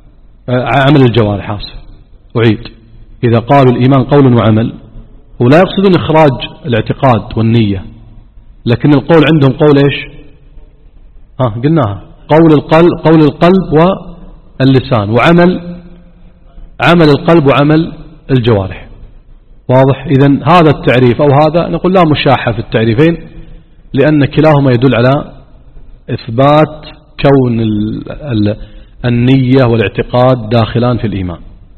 عمل الجوارح حاسب أعيد. إذا قالوا الإيمان قول وعمل ولا يقصدون إخراج الاعتقاد والنية، لكن القول عندهم قول إيش؟ ها قلناها قول القلب قول القلب واللسان، وعمل عمل القلب وعمل الجوارح. واضح؟ إذن هذا التعريف أو هذا نقول لا مشاحة في التعريفين، لأن كلاهما يدل على إثبات كون ال ال النية والاعتقاد داخلان في الإيمان.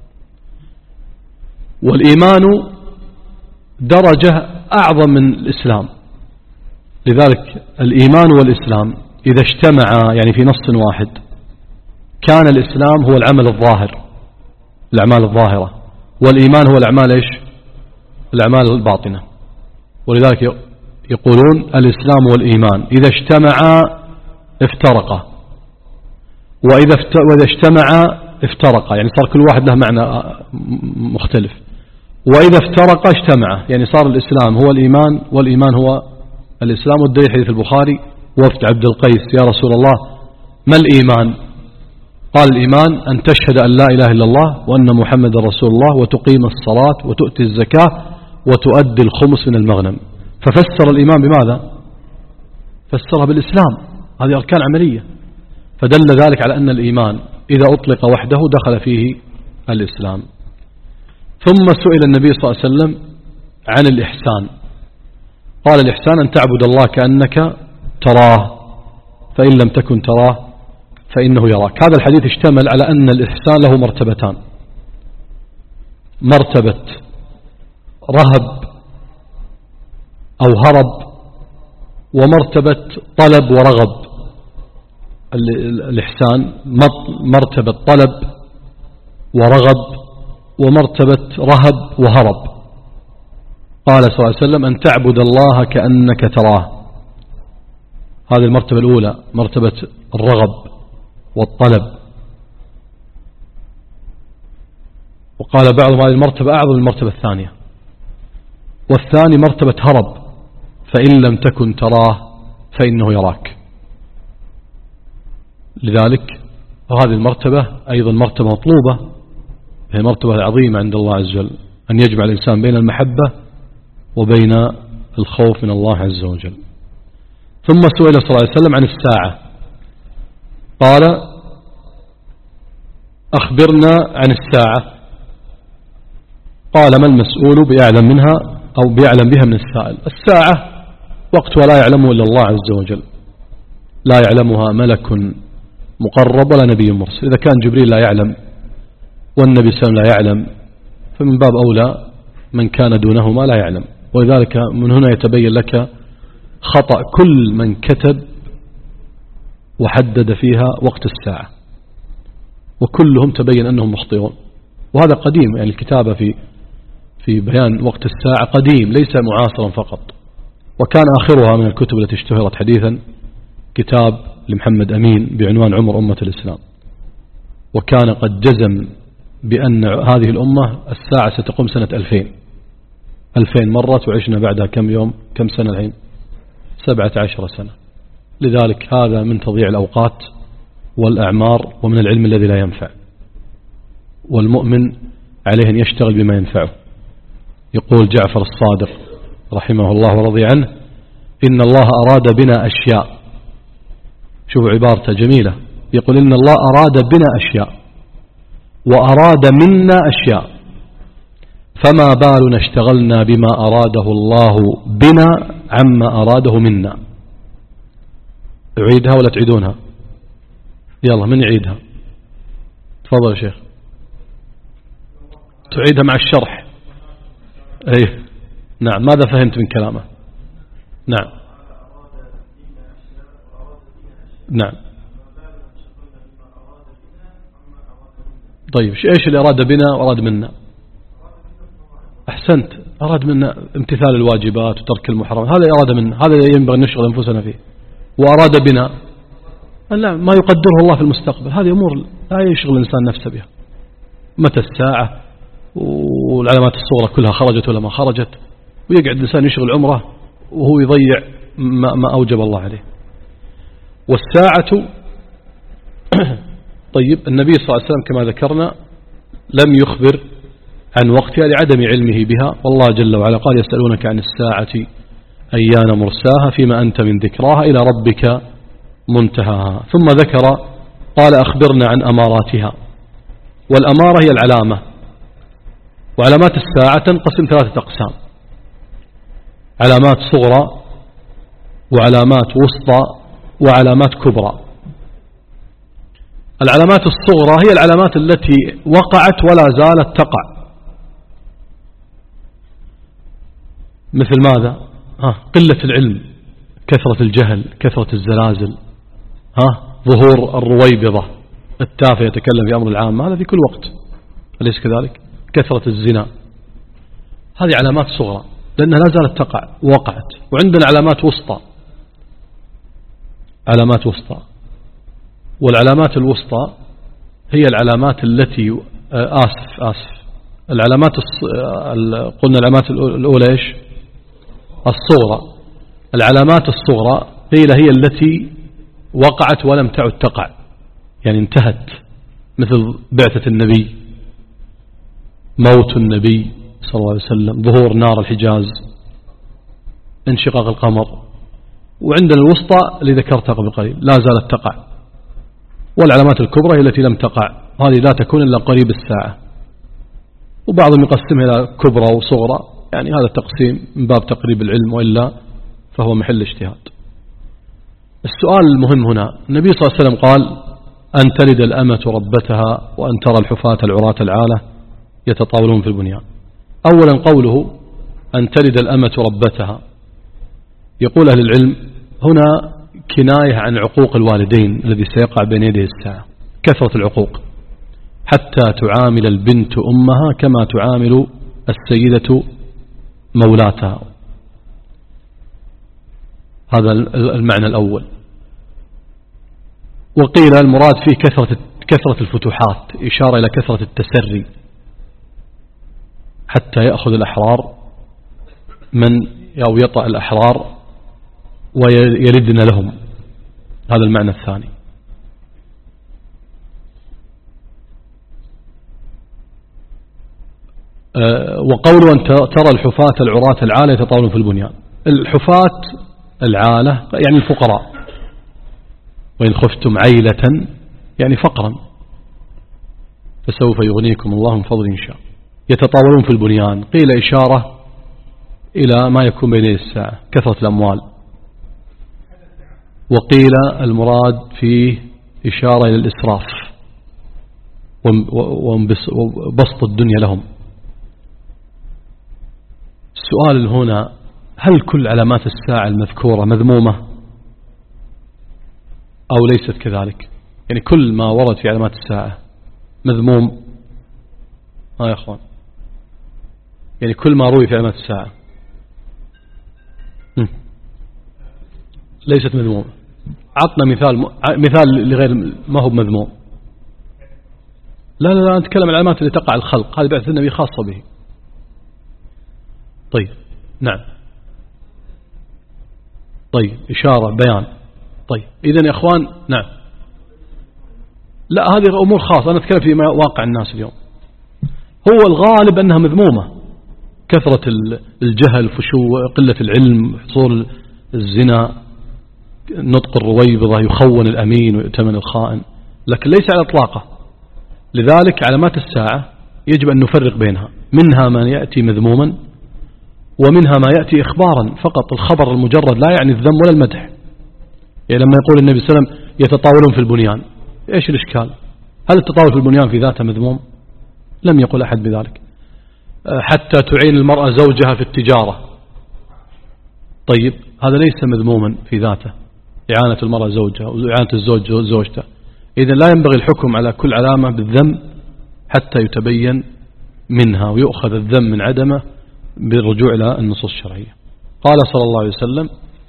والإيمان درجة أعظم من الإسلام، لذلك الإيمان والإسلام إذا اجتمعا يعني في نص واحد كان الإسلام هو العمل الظاهر، الأعمال الظاهرة، والإيمان هو الأعمال إيش؟ الأعمال الباطنة. ولذلك يقولون الإسلام والإيمان إذا اجتمعا افترقا، وإذا وإذا اجتمعا افترقا يعني صار كل واحد له معنى مختلف، وإذا افترقا اجتمعا يعني صار الإسلام هو الإيمان والإيمان هو الإسلام. والدليل حديث البخاري وفد عبد القيس يا رسول الله ما الإيمان؟ قال الإيمان أن تشهد أن لا إله إلا الله وأن محمد رسول الله وتقيم الصلاة وتؤتي الزكاة وتؤدي الخمس من المغنم. ففسر الإيمان بماذا؟ فسرها بالإسلام، هذه أركان عملية، فدل ذلك على أن الإيمان إذا أطلق وحده دخل فيه الإسلام. ثم سئل النبي صلى الله عليه وسلم عن الإحسان، قال الإحسان أن تعبد الله كأنك تراه فإن لم تكن تراه فإنه يراك. هذا الحديث اشتمل على أن الإحسان له مرتبتان، مرتبة رهب أو هرب، ومرتبة طلب ورغب. الإحسان مرتبة طلب ورغب ومرتبة رهب وهرب. قال صلى الله عليه وسلم أن تعبد الله كأنك تراه، هذه المرتبة الأولى مرتبة الرغب والطلب. وقال بعضهم هذه المرتبة أعظم من المرتبة الثانية، والثاني مرتبة هرب فإن لم تكن تراه فإنه يراك. لذلك وهذه المرتبة أيضا مرتبة مطلوبة، هي مرتبة عظيمة عند الله عز وجل، أن يجمع الإنسان بين المحبة وبين الخوف من الله عز وجل. ثم سئل صلى الله عليه وسلم عن الساعة، قال أخبرنا عن الساعة. قال ما المسؤول بأعلم منها أو بأعلم بها من السائل. الساعة وقت ولا يعلمه إلا الله عز وجل، لا يعلمها ملك مقرب ولا نبي مرسل. إذا كان جبريل لا يعلم والنبي صلى الله عليه وسلم لا يعلم فمن باب أولى من كان دونهما لا يعلم. ولذلك من هنا يتبين لك خطأ كل من كتب وحدد فيها وقت الساعة، وكلهم تبين أنهم مخطئون. وهذا قديم، يعني الكتابة في في بيان وقت الساعة قديم ليس معاصرا فقط. وكان آخرها من الكتب التي اشتهرت حديثا كتاب لمحمد أمين بعنوان عمر أمة الإسلام، وكان قد جزم بأن هذه الأمة الساعة ستقوم سنة ألفين ألفين مرت، وعشنا بعدها كم يوم كم سنة الحين؟ سبعة عشر سنة. لذلك هذا من تضييع الأوقات والأعمار ومن العلم الذي لا ينفع، والمؤمن عليه أن يشتغل بما ينفعه. يقول جعفر الصادق رحمه الله ورضي عنه إن الله أراد بنا أشياء، شوفوا عبارته جميلة، يقول إن الله أراد بنا أشياء وأراد منا أشياء، فما بالنا اشتغلنا بما أراده الله بنا عما أراده منا. أعيدها ولا تعيدونها؟ يلا من يعيدها؟ تفضل يا شيخ. تعيدها مع الشرح. أيه نعم. ماذا فهمت من كلامه؟ نعم نعم. طيب إيش اللي أراد بنا وأراد منا؟ أحسنت، أراد منا امتثال الواجبات وترك المحرمات، هذا أراد منا، هذا ينبغي أن نشغل أنفسنا فيه. وأراد بنا لا ما يقدره الله في المستقبل، هذه أمور لا يشغل الإنسان نفسه بها. متى الساعة والعلامات الصغرى كلها خرجت ولا ما خرجت، ويقعد الإنسان يشغل عمره وهو يضيع ما, ما أوجب الله عليه. والساعة طيب النبي صلى الله عليه وسلم كما ذكرنا لم يخبر عن وقتها لعدم علمه بها، والله جل وعلا قال يسألونك عن الساعة أيان مرساها فيما أنت من ذكراها إلى ربك منتهاها. ثم ذكر قال أخبرنا عن أماراتها، والأمارة هي العلامة، وعلامات الساعة تنقسم ثلاثة أقسام: علامات صغرى وعلامات وسطى وعلامات كبرى. العلامات الصغرى هي العلامات التي وقعت ولا زالت تقع، مثل ماذا؟ ها قلة العلم، كثرة الجهل، كثرة الزلازل، ها ظهور الرويبضة التافه يتكلم في أمر العام، هذا في كل وقت أليس كذلك؟ كثرة الزنا، هذه علامات صغرى لأنها لا زالت تقع ووقعت. وعندنا علامات وسطى، علامات وسطى، والعلامات الوسطى هي العلامات التي آسف آسف العلامات قلنا العلامات الأولى إيش؟ الصغرى. العلامات الصغرى قيل هي التي وقعت ولم تعد تقع، يعني انتهت، مثل بعثة النبي، موت النبي صلى الله عليه وسلم، ظهور نار الحجاز، انشقاق القمر. وعندنا الوسطى اللي ذكرتها قبل قليل لا زالت تقع، والعلامات الكبرى هي التي لم تقع، هذه لا تكون إلا قريب الساعة. وبعضهم يقسمها إلى كبرى وصغرى، يعني هذا التقسيم من باب تقريب العلم، وإلا فهو محل اجتهاد. السؤال المهم هنا، النبي صلى الله عليه وسلم قال أن تلد الأمة ربتها وأن ترى الحفاة العراة العالة يتطاولون في البنيان. أولا قوله أن تلد الأمة ربتها، يقول أهل العلم هنا كناية عن عقوق الوالدين الذي سيقع بين يدي الساعة، كثرة العقوق، حتى تعامل البنت أمها كما تعامل السيدة مولاتها. هذا المعنى الأول. وقيل المراد فيه كثرة كثرة الفتوحات، إشارة إلى كثرة التسري، حتى يأخذ الأحرار من أو يطأ الأحرار ويلدن لهم، هذا المعنى الثاني. أه وقوله أن ترى الحفاة العراة العالة يتطاولون في البنيان. الحفاة العالة يعني الفقراء، وإن خفتم عيلة يعني فقرا فسوف يغنيكم الله من فضل إن شاء. يتطاولون في البنيان قيل إشارة إلى ما يكون بين الساعة، كثرة الأموال. وقيل المراد فيه إشارة إلى الإسراف وبسط الدنيا لهم. السؤال هنا، هل كل علامات الساعة المذكورة مذمومة أو ليست كذلك؟ يعني كل ما ورد في علامات الساعة مذموم؟ ها يا أخوان، يعني كل ما روي في علامات الساعة ليست مذمومة. عطنا مثال مثال لغير ما هو مذموم. لا لا لا نتكلم عن العلامات اللي تقع الخلق، هذه بعثة النبي خاصة به. طيب نعم، طيب إشارة بيان. طيب إذن يا أخوان نعم، لا هذه أمور خاصة، أنا أتكلم في واقع الناس اليوم. هو الغالب أنها مذمومة، كثرة الجهل، فشو قلة العلم، حصول الزنا، نطق الرويبضة، يخون الأمين ويؤتمن الخائن، لكن ليس على إطلاقه. لذلك علامات الساعة يجب أن نفرق بينها، منها ما يأتي مذموما ومنها ما يأتي إخبارا فقط. الخبر المجرد لا يعني الذم ولا المدح. يعني لما يقول النبي صلى الله عليه وسلم يتطاولون في البنيان، إيش الإشكال؟ هل التطاول في البنيان في ذاته مذموم؟ لم يقل أحد بذلك. حتى تعين المرأة زوجها في التجارة، طيب هذا ليس مذموما في ذاته، إعانة المرأة زوجها وإعانة الزوج زوجته. إذن لا ينبغي الحكم على كل علامة بالذم حتى يتبين منها ويؤخذ الذم من عدمه بالرجوع إلى النصوص الشرعية. قال صلى الله عليه وسلم: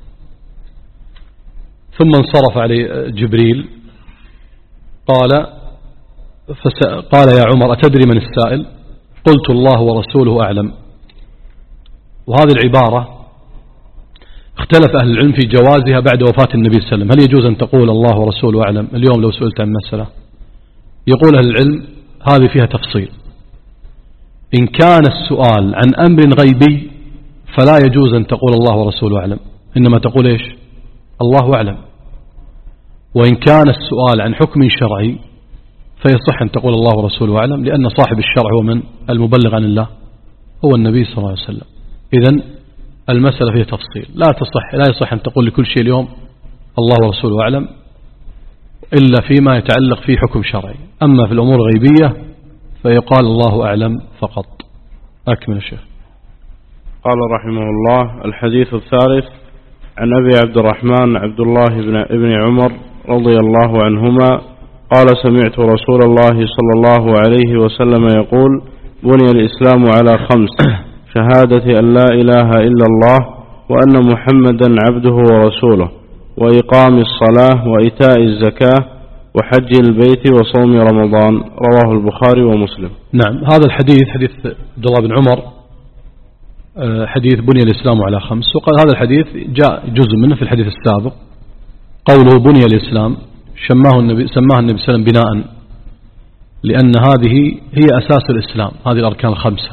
ثم انصرف عليه جبريل قال قال يا عمر أتدري من السائل؟ قلت الله ورسوله أعلم. وهذه العبارة اختلف أهل العلم في جوازها بعد وفاة النبي صلى الله عليه وسلم. هل يجوز أن تقول الله ورسوله أعلم اليوم لو سئلت عن مسألة؟ يقول أهل العلم هذه فيها تفصيل. إن كان السؤال عن أمر غيبي فلا يجوز أن تقول الله ورسوله أعلم، إنما تقول إيش؟ الله أعلم. وإن كان السؤال عن حكم شرعي فيصح أن تقول الله ورسوله أعلم، لأن صاحب الشرع هو من؟ المبلغ عن الله هو النبي صلى الله عليه وسلم. إذن المسألة فيها تفصيل، لا تصح لا يصح أن تقول لكل شيء اليوم الله ورسوله أعلم إلا فيما يتعلق في حكم شرعي. أما في الأمور الغيبية فيقال الله أعلم فقط. أكمل الشيخ. قال رحمه الله: الحديث الثالث عن أبي عبد الرحمن عبد الله بن ابن عمر رضي الله عنهما قال: سمعت رسول الله صلى الله عليه وسلم يقول: بني الإسلام على خمس: شهادة أن لا إله إلا الله وأن محمدا عبده ورسوله، وإقام الصلاة، وإيتاء الزكاة، وحج البيت، وصوم رمضان. رواه البخاري ومسلم. نعم، هذا الحديث حديث عبد الله بن عمر حديث بني الإسلام على خمس. وقال هذا الحديث جاء جزء منه في الحديث السابق، قوله بني الإسلام سماه النبي سماه النبي صلى الله عليه وسلم بناء، لأن هذه هي أساس الإسلام، هذه الأركان الخمسة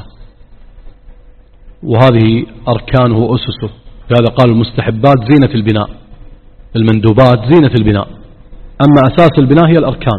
وهذه أركانه وأسسه. لهذا قال المستحبات زينة البناء، المندوبات زينة البناء، أما أساس البناء هي الأركان.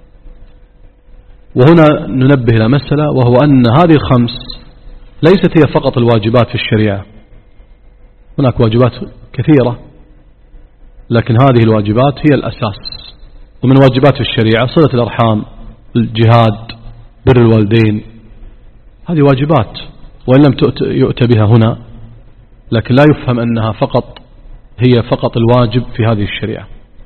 وهنا ننبه إلى مسألة، وهو أن هذه الخمس ليست هي فقط الواجبات في الشريعة، هناك واجبات كثيرة، لكن هذه الواجبات هي الأساس. ومن واجبات في الشريعة صلة الأرحام، الجهاد، بر الوالدين، هذه واجبات وإن لم يؤت بها هنا، لكن لا يفهم أنها فقط هي فقط الواجب في هذه الشريعة.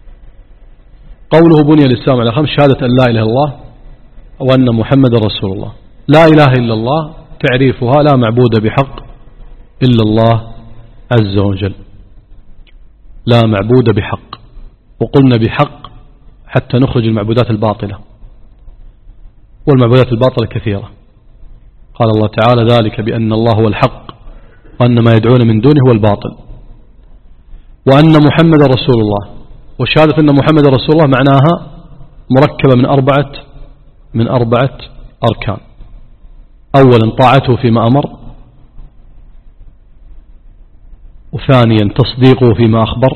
قوله بني الإسلام على خمس: شهادة أن لا إله إلا الله وأن محمد رسول الله. لا إله إلا الله تعريفها لا معبود بحق إلا الله عز وجل، لا معبود بحق. وقلنا بحق حتى نخرج المعبودات الباطلة، والمعبودات الباطلة كثيرة. قال الله تعالى: ذلك بأن الله هو الحق وأن ما يدعون من دونه هو الباطل، وأن محمد رسول الله. وشهادة أن محمد رسول الله معناها مركبة من أربعة من أربعة أركان. أولا طاعته فيما أمر، وثانيا تصديقه فيما أخبر،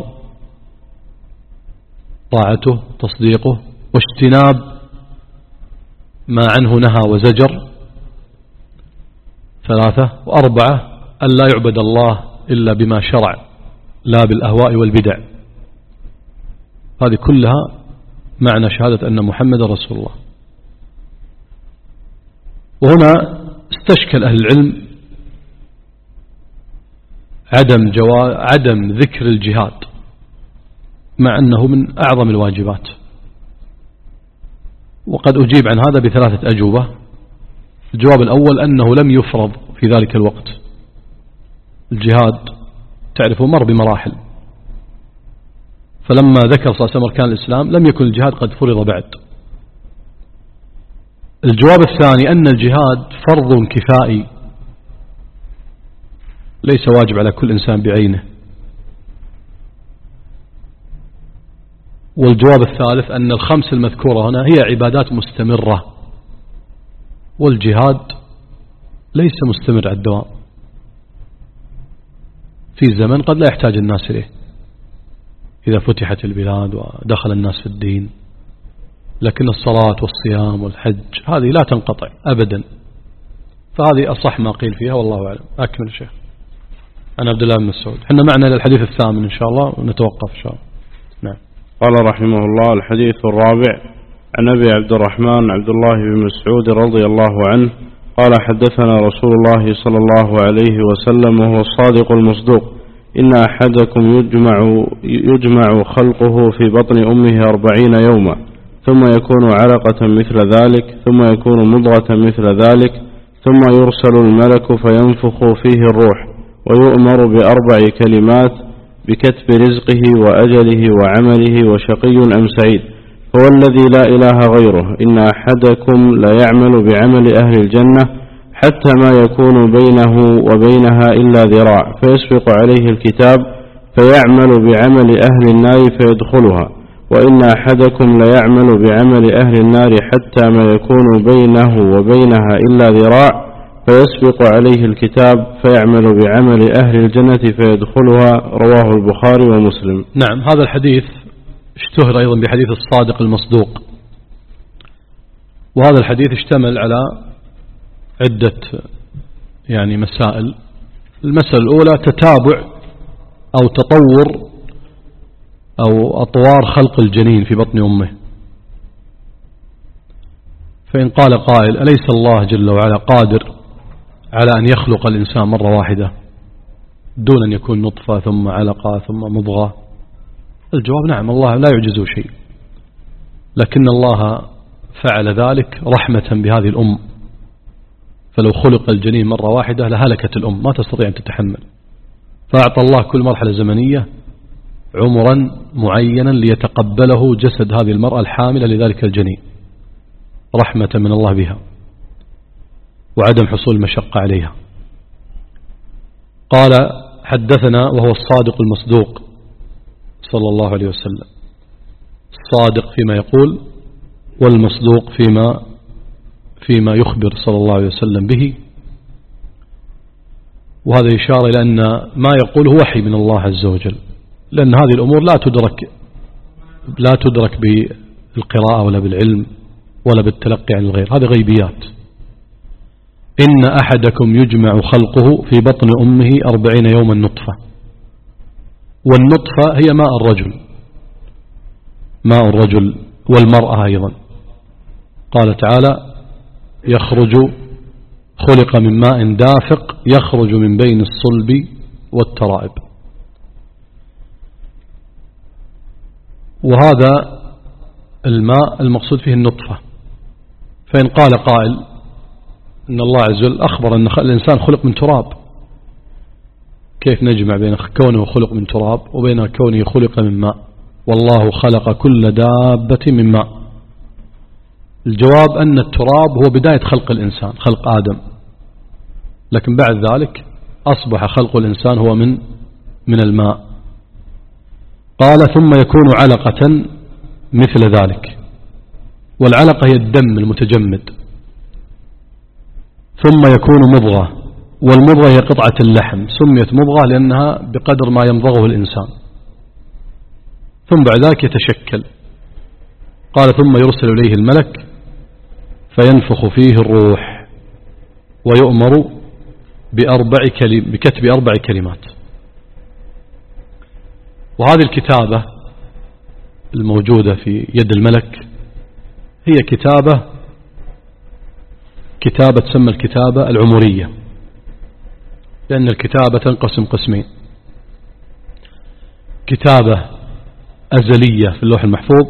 طاعته تصديقه، واجتناب ما عنه نهى وزجر، ثلاثة. وأربعة أن لا يعبد الله إلا بما شرع لا بالأهواء والبدع. هذه كلها معنى شهادة أن محمد رسول الله. وهنا استشكل أهل العلم عدم جوا... عدم ذكر الجهاد مع أنه من أعظم الواجبات، وقد أجيب عن هذا بثلاثة أجوبة. الجواب الأول أنه لم يفرض في ذلك الوقت. الجهاد تعرفه مر بمراحل، فلما ذكر صلى الله عليه وسلم أركان الإسلام لم يكن الجهاد قد فرض بعد. الجواب الثاني أن الجهاد فرض كفائي ليس واجب على كل إنسان بعينه. والجواب الثالث أن الخمس المذكورة هنا هي عبادات مستمرة، والجهاد ليس مستمر على الدوام، في زمن قد لا يحتاج الناس إليه إذا فتحت البلاد ودخل الناس في الدين، لكن الصلاة والصيام والحج هذه لا تنقطع أبدا. فهذه أصح ما قيل فيها والله أعلم. أكمل الشيخ. أنا عبد الله بن مسعود. حنا معنا للحديث الثامن إن شاء الله ونتوقف إن شاء الله. نعم. قال رحمه الله: الحديث الرابع عن أبي عبد الرحمن عبد الله بن مسعود رضي الله عنه قال: حدثنا رسول الله صلى الله عليه وسلم وهو الصادق المصدوق: إن أحدكم يجمع, يجمع خلقه في بطن أمه أربعين يوما، ثم يكون علقة مثل ذلك، ثم يكون مضغة مثل ذلك، ثم يرسل الملك فينفخ فيه الروح، ويؤمر بأربع كلمات: بكتب رزقه وأجله وعمله وشقي أم سعيد. هو الذي لا إله غيره: إن أحدكم لا يعمل بعمل أهل الجنة حتى ما يكون بينه وبينها إلا ذراع، فيسبق عليه الكتاب فيعمل بعمل أهل النار فيدخلها، وإن أحدكم ليعمل بعمل أهل النار حتى ما يكون بينه وبينها إلا ذراع فيسبق عليه الكتاب فيعمل بعمل أهل الجنة فيدخلها. رواه البخاري ومسلم. نعم، هذا الحديث اشتهر أيضا بحديث الصادق المصدوق، وهذا الحديث اشتمل على عدة يعني مسائل. المسألة الأولى تتابع أو تطور أو أطوار خلق الجنين في بطن أمه. فإن قال قائل أليس الله جل وعلا قادر على أن يخلق الإنسان مرة واحدة دون أن يكون نطفة ثم علقة ثم مضغة؟ الجواب نعم، الله لا يعجزه شيء، لكن الله فعل ذلك رحمة بهذه الأم، فلو خلق الجنين مرة واحدة لهلكت الأم ما تستطيع أن تتحمل، فأعطى الله كل مرحلة زمنية عمرا معينا ليتقبله جسد هذه المرأة الحاملة لذلك الجنين رحمة من الله بها وعدم حصول المشقة عليها. قال حدثنا وهو الصادق المصدوق صلى الله عليه وسلم، الصادق فيما يقول والمصدوق فيما فيما يخبر صلى الله عليه وسلم به، وهذا إشارة إلى أن ما يقوله وحي من الله عز وجل، لأن هذه الأمور لا تدرك لا تدرك بالقراءة ولا بالعلم ولا بالتلقي عن الغير، هذه غيبيات. إن أحدكم يجمع خلقه في بطن أمه أربعين يوما نطفة، والنطفة هي ماء الرجل ماء الرجل والمرأة أيضا. قال تعالى يخرج خلق من ماء دافق يخرج من بين الصلب والترائب. وهذا الماء المقصود فيه النطفة. فإن قال قائل إن الله عز وجل أخبر أن الإنسان خلق من تراب، كيف نجمع بين كونه خلق من تراب وبين كونه خلق من ماء؟ والله خلق كل دابة من ماء. الجواب أن التراب هو بداية خلق الإنسان، خلق آدم، لكن بعد ذلك أصبح خلق الإنسان هو من من الماء. قال ثم يكون علقة مثل ذلك، والعلقة هي الدم المتجمد. ثم يكون مضغة، والمضغة هي قطعة اللحم، سميت مضغة لأنها بقدر ما يمضغه الإنسان. ثم بعد ذلك يتشكل. قال ثم يرسل إليه الملك فينفخ فيه الروح ويؤمر بأربع كلم بكتب أربع كلمات. وهذه الكتابة الموجودة في يد الملك هي كتابة كتابة تسمى الكتابة العمرية، لأن الكتابة تنقسم قسمين: كتابة أزلية في اللوح المحفوظ،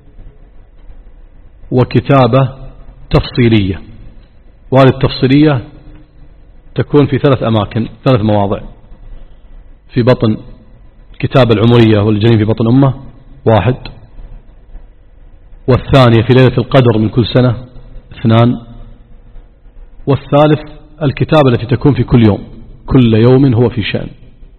وكتابة تفصيلية. وهذه التفصيلية تكون في ثلاث أماكن، ثلاث مواضع: في بطن الكتابة العمرية والجنين في بطن أمه واحد، والثانية في ليلة القدر من كل سنة اثنان، والثالث الكتابة التي تكون في كل يوم، كل يوم هو في شأن.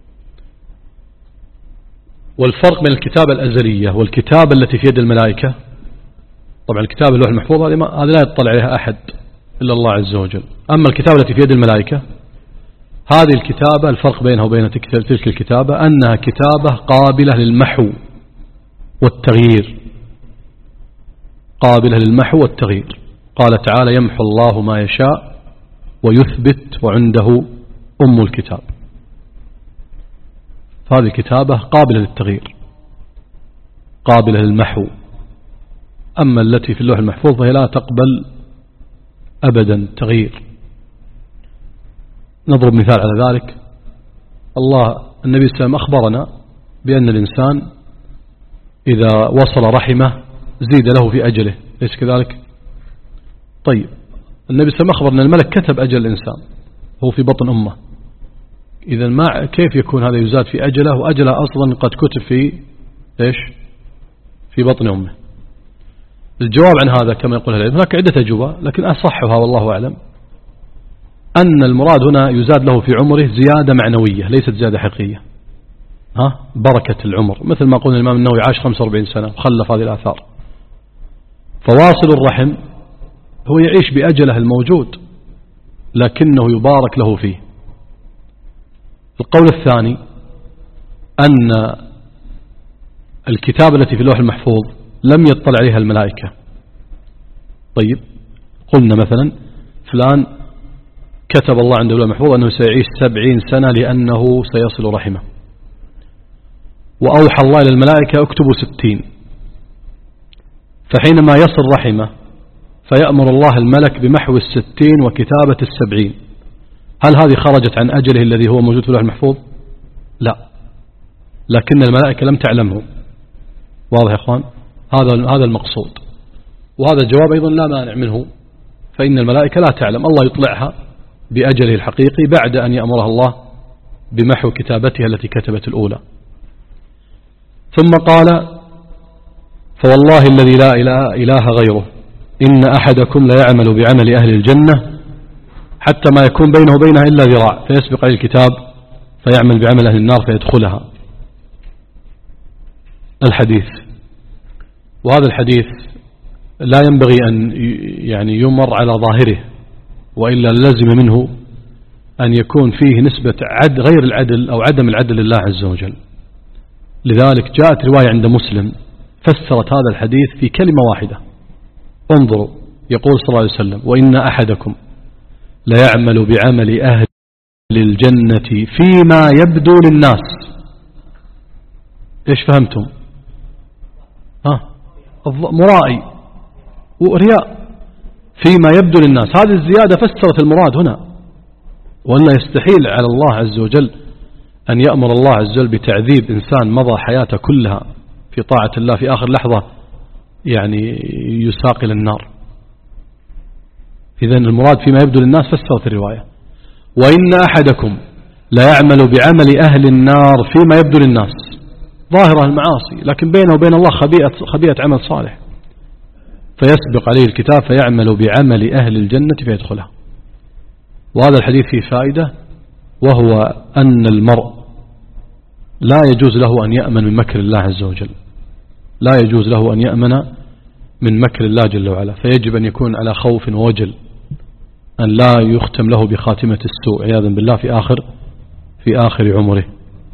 والفرق بين الكتابة الأزلية والكتابة التي في يد الملائكة، طبعا الكتابة اللوح المحفوظ هذه لا يطلع عليها أحد إلا الله عز وجل. أما الكتابة التي في يد الملائكة هذه الكتابة الفرق بينها وبين تلك الكتابة أنها كتابة قابلة للمحو والتغيير، قابلة للمحو والتغيير. قال تعالى يمحو الله ما يشاء ويثبت وعنده أم الكتاب. هذه كتابة قابلة للتغيير، قابلة للمحو. أما التي في اللوح المحفوظ فهي لا تقبل أبدا تغيير. نضرب مثال على ذلك. الله النبي صلى الله عليه وسلم أخبرنا بأن الإنسان إذا وصل رحمه زيد له في أجله، ليس كذلك؟ طيب النبي صلى الله عليه وسلم أخبر أن الملك كتب أجل الإنسان هو في بطن أمه. إذا ما كيف يكون هذا يزاد في أجله وأجله أصلا قد كتب في إيش في بطن أمه؟ الجواب عن هذا كما يقول العلم هناك عدة أجوبة، لكن أصحها والله أعلم أن المراد هنا يزاد له في عمره زيادة معنوية ليست زيادة حقيقية. ها بركة العمر، مثل ما قلنا الإمام النووي عاش خمسة وأربعين سنة وخلف هذه الآثار. فواصل الرحم هو يعيش بأجله الموجود لكنه يبارك له فيه. القول الثاني أن الكتاب التي في اللوح المحفوظ لم يطلع عليها الملائكة. طيب قلنا مثلا فلان كتب الله عنده اللوح المحفوظ أنه سيعيش سبعين سنة لأنه سيصل رحمه، وأوحى الله إلى الملائكة اكتبوا ستين، فحينما يصل رحمه فيأمر الله الملك بمحو الستين وكتابة السبعين. هل هذه خرجت عن أجله الذي هو موجود في اللوح المحفوظ؟ لا، لكن الملائكة لم تعلمه. واضح يا أخوان؟ هذا هذا المقصود، وهذا الجواب أيضا لا مانع منه، فإن الملائكة لا تعلم، الله يطلعها بأجله الحقيقي بعد أن يأمرها الله بمحو كتابتها التي كتبت الأولى. ثم قال: فوالله الذي لا إله غيره إن أحدكم ليعمل بعمل أهل الجنة حتى ما يكون بينه وبينها إلا ذراع فيسبق عليه الكتاب فيعمل بعمل أهل النار فيدخلها. الحديث، وهذا الحديث لا ينبغي أن يعني يمر على ظاهره، وإلا لازم منه أن يكون فيه نسبة عد غير العدل أو عدم العدل لله عز وجل. لذلك جاءت رواية عند مسلم فسرت هذا الحديث في كلمة واحدة. انظروا، يقول صلى الله عليه وسلم: وإن أحدكم ليعمل بعمل أهل الجنة فيما يبدو للناس. إيش فهمتم؟ ها مرائي ورياء فيما يبدو للناس، هذه الزيادة فسرت المراد هنا، وأن يستحيل على الله عز وجل أن يأمر الله عز وجل بتعذيب إنسان مضى حياته كلها في طاعة الله في آخر لحظة يعني يساق إلى النار. إذن المراد فيما يبدو للناس فسرت الرواية. وإن أحدكم لا يعمل بعمل أهل النار فيما يبدو للناس، ظاهرة المعاصي لكن بينه وبين الله خبيئة, خبيئة عمل صالح، فيسبق عليه الكتاب فيعمل بعمل أهل الجنة فيدخلها. وهذا الحديث فيه فائدة، وهو أن المرء لا يجوز له أن يأمن من مكر الله عز وجل، لا يجوز له أن يأمن من مكر الله جل وعلا، فيجب أن يكون على خوف ووجل أن لا يختم له بخاتمة السوء عياذا بالله في آخر في آخر عمره.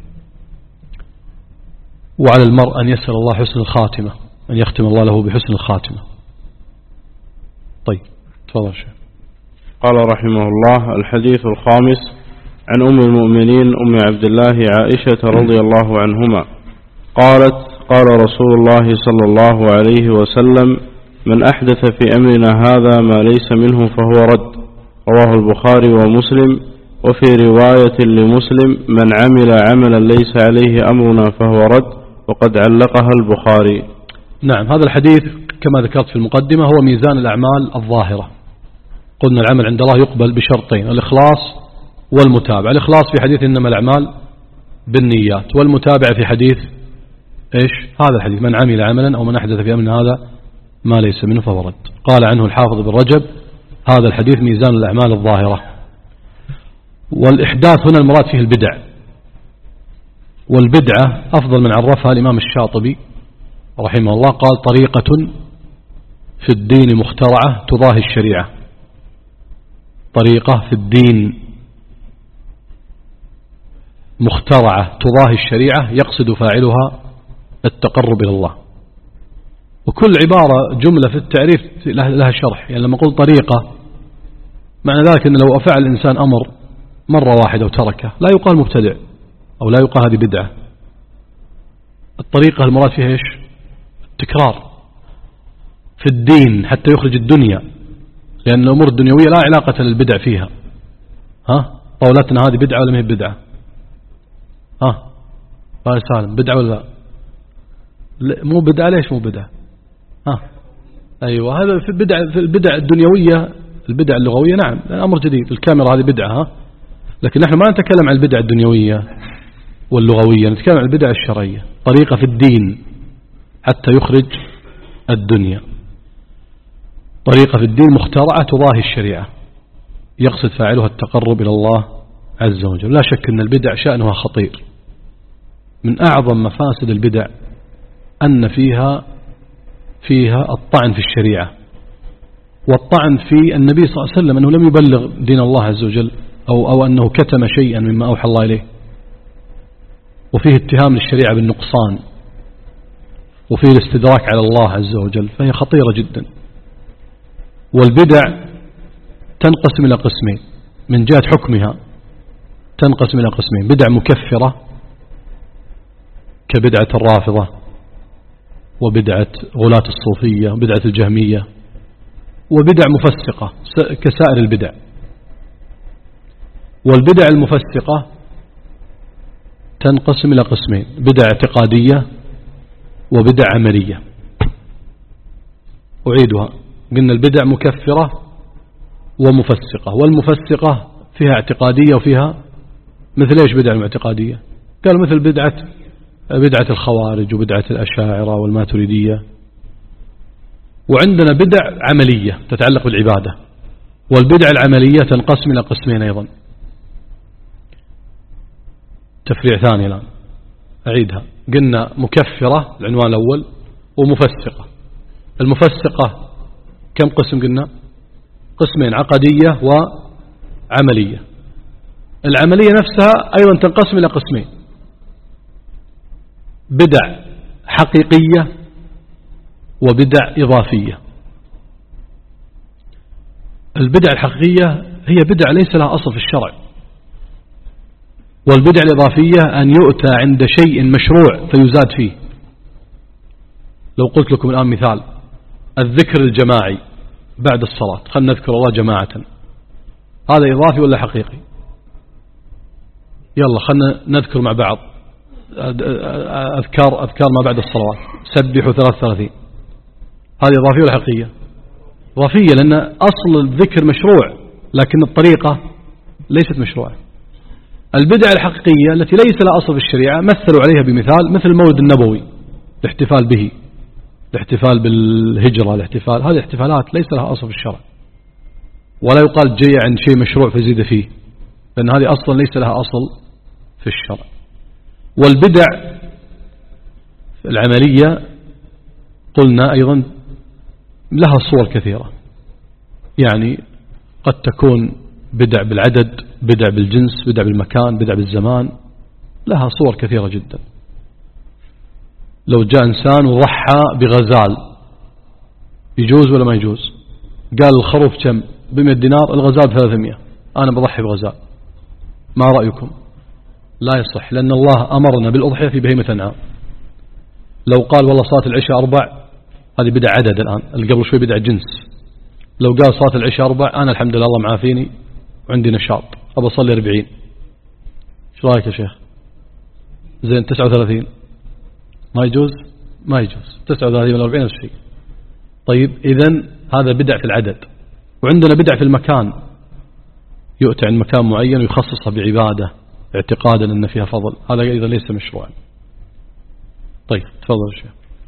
وعلى المرء أن يسأل الله حسن الخاتمة، أن يختم الله له بحسن الخاتمة. طيب تفضل شيخ. قال رحمه الله: الحديث الخامس عن أم المؤمنين أم عبد الله عائشة رضي الله عنهما قالت: قال رسول الله صلى الله عليه وسلم: من أحدث في أمرنا هذا ما ليس منه فهو رد. رواه البخاري ومسلم. وفي رواية لمسلم: من عمل عملا ليس عليه أمرنا فهو رد، وقد علقها البخاري. نعم، هذا الحديث كما ذكرت في المقدمة هو ميزان الأعمال الظاهرة. قلنا العمل عند الله يقبل بشرطين: الإخلاص والمتابعة. الإخلاص في حديث إنما الأعمال بالنيات، والمتابعة في حديث إيش؟ هذا الحديث: من عمل عملا أو من أحدث في أمرنا هذا ما ليس منه فهو رد. قال عنه الحافظ بن رجب: هذا الحديث ميزان الأعمال الظاهرة. والإحداث هنا المراد فيه البدع، والبدعة أفضل من عرفها الإمام الشاطبي رحمه الله، قال: طريقة في الدين مخترعة تضاهي الشريعة. طريقة في الدين مخترعة تضاهي الشريعة يقصد فاعلها التقرب إلى الله. وكل عبارة جملة في التعريف لها شرح. يعني لما قلت طريقة معنى ذلك أن لو أفعل الإنسان أمر مرة واحدة وتركه لا يقال مبتدع أو لا يقال هذه بدعة. الطريقة المراد فيها إيش؟ التكرار في الدين حتى يخرج الدنيا، لأن الأمور الدنيوية لا علاقة للبدع فيها. ها طاولتنا هذه بدعة ولا ما هي بدعة؟ ها قال سالم بدعة ولا لا؟ مو بدعة. ليش مو بدعة؟ ها أيوة، هذا في البدع في البدع الدنيوية. البدع اللغوية نعم أمر جديد، الكاميرا هذه بدعة، ها، لكن نحن ما نتكلم عن البدع الدنيوية واللغوية، نتكلم عن البدع الشرعية. طريقة في الدين حتى يخرج الدنيا. طريقة في الدين مخترعة تضاهي الشريعة يقصد فاعلها التقرب إلى الله عز وجل. لا شك أن البدع شأنها خطير، من أعظم مفاسد البدع أن فيها فيها الطعن في الشريعة، والطعن في النبي صلى الله عليه وسلم أنه لم يبلغ دين الله عز وجل، أو, أو أنه كتم شيئا مما أوحى الله إليه، وفيه اتهام للشريعة بالنقصان، وفيه الاستدراك على الله عز وجل، فهي خطيرة جدا. والبدع تنقسم إلى قسمين من جهة حكمها، تنقسم إلى قسمين: بدع مكفرة كبدعة الرافضة وبدعة غلاة الصوفية وبدعة الجهمية، وبدع مفسقة كسائر البدع. والبدع المفسقة تنقسم إلى قسمين: بدع اعتقادية وبدع عملية. أعيدها، قلنا البدع مكفرة ومفسقة، والمفسقة فيها اعتقادية وفيها مثل إيش بدع الاعتقادية؟ قالوا مثل بدعة بدعة الخوارج وبدعة الأشاعرة والماتريدية. وعندنا بدع عملية تتعلق بالعبادة، والبدع العملية تنقسم إلى قسمين أيضا. تفريع ثاني الآن، أعيدها، قلنا مكفرة العنوان الأول ومفسقة. المفسقة كم قسم قلنا؟ قسمين: عقدية وعملية. العملية نفسها أيضا تنقسم إلى قسمين: بدع حقيقية وبدع إضافية. البدع الحقيقية هي بدع ليس لها أصل في الشرع، والبدع الإضافية أن يؤتى عند شيء مشروع فيزاد فيه. لو قلت لكم الآن مثال: الذكر الجماعي بعد الصلاة، خلنا نذكر الله جماعة، هذا إضافي ولا حقيقي؟ يلا خلنا نذكر مع بعض أذكار أذكار ما بعد الصلوات، سبحوا ثلاث ثلاثين، هذه إضافية ولا حقيقية؟ إضافية، لأن أصل الذكر مشروع لكن الطريقة ليست مشروعة. البدع الحقيقية التي ليس لها أصل في الشريعة مثلوا عليها بمثال مثل المولد النبوي، الاحتفال به، الاحتفال بالهجرة، الاحتفال، هذه احتفالات ليس لها أصل في الشرع، ولا يقال جاء عن شيء مشروع فزيد فيه، لأن هذه أصلا ليس لها أصل في الشرع. والبدع العملية قلنا أيضا لها صور كثيرة، يعني قد تكون بدع بالعدد، بدع بالجنس، بدع بالمكان، بدع بالزمان، لها صور كثيرة جدا. لو جاء إنسان وضحى بغزال يجوز ولا ما يجوز؟ قال الخروف كم؟ بمئة دينار، الغزال بثلاثمئة، أنا بضحي بغزال، ما رأيكم؟ لا يصح، لأن الله أمرنا بالأضحية في بهيمة الأنعام. لو قال والله صلاة العشاء أربع، هذه بدع عدد الآن، اللي قبل شوي بدع جنس. لو قال صلاة العشاء أربع، أنا الحمد لله الله معافيني وعندي نشاط أبى أصلي أربعين، شو رأيك يا شيخ؟ زين تسعة وثلاثين ما يجوز؟ ما يجوز، تسعة وثلاثين ولا أربعين نفس الشيء. طيب إذن هذا بدع في العدد. وعندنا بدع في المكان، يؤتى عن مكان معين ويخصصها بعبادة اعتقادا أن فيها فضل، هذا أيضا ليس مشروعا. طيب تفضل يا شيخ.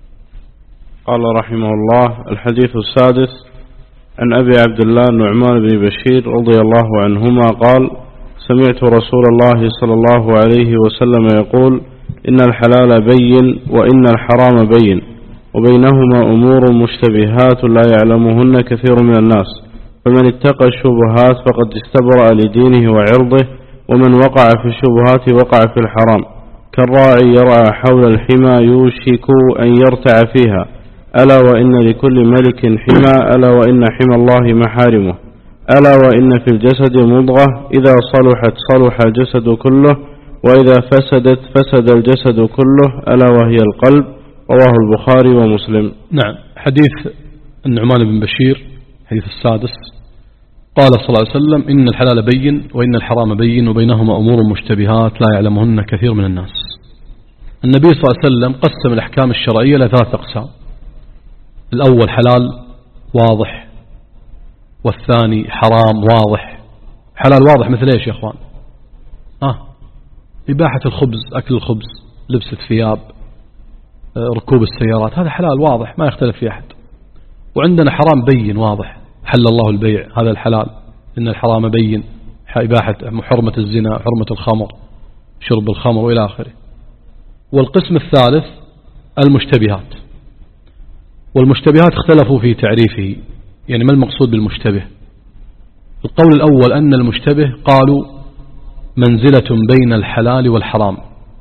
قال رحمه الله: الحديث السادس عن أبي عبد الله النعمان بن بشير رضي الله عنهما قال: سمعت رسول الله صلى الله عليه وسلم يقول: إن الحلال بين وإن الحرام بين وبينهما أمور مشتبهات لا يعلمهن كثير من الناس، فمن اتقى الشبهات فقد استبرأ لدينه وعرضه، ومن وقع في الشبهات وقع في الحرام، كالراعي يرعى حول الحمى يوشك أن يرتع فيها، ألا وإن لكل ملك حمى، ألا وإن حمى الله محارمه، ألا وإن في الجسد مضغة إذا صلحت صلح الجسد كله، وإذا فسدت فسد الجسد كله، ألا وهي القلب. رواه البخاري ومسلم. نعم. حديث النعمان بن بشير حديث السادس، قال صلى الله عليه وسلم: إن الحلال بين وإن الحرام بين وبينهما أمور مشتبهات لا يعلمهن كثير من الناس. النبي صلى الله عليه وسلم قسم الأحكام الشرعية إلى ثلاث أقسام: الأول حلال واضح، والثاني حرام واضح. حلال واضح مثل إيش يا أخوان؟ آه إباحة الخبز، أكل الخبز، لبس الثياب، ركوب السيارات، هذا حلال واضح ما يختلف فيه أحد. وعندنا حرام بين واضح، حل الله البيع، هذا الحلال، إن الحرام بين، إباحة حرمة الزنا، حرمة الخمر، شرب الخمر وإلى آخره. والقسم الثالث المشتبهات. والمشتبهات اختلفوا في تعريفه، يعني ما المقصود بالمشتبه؟ القول الأول أن المشتبه قالوا منزلة بين الحلال والحرام،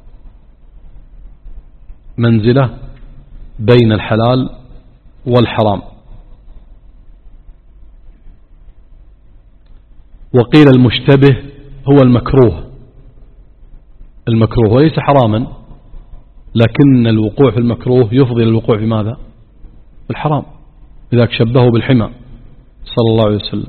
منزلة بين الحلال والحرام. وقيل المشتبه هو المكروه، المكروه وليس حراما، لكن الوقوع في المكروه يفضي الوقوع في ماذا؟ الحرام، لذلك شبهه بالحمى صلى الله عليه وسلم.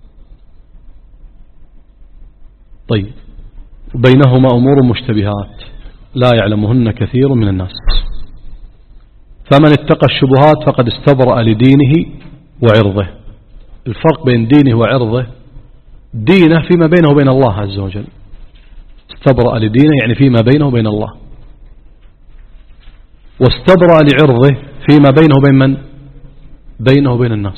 طيب، بينهما أمور مشتبهات لا يعلمهن كثير من الناس، فمن اتقى الشبهات فقد استبرأ لدينه وعرضه. الفرق بين دينه وعرضه، دينه فيما بينه وبين الله عز وجل، استبرأ لدينه يعني فيما بينه وبين الله، واستبرأ لعرضه فيما بينه وبين من؟ بينه وبين الناس.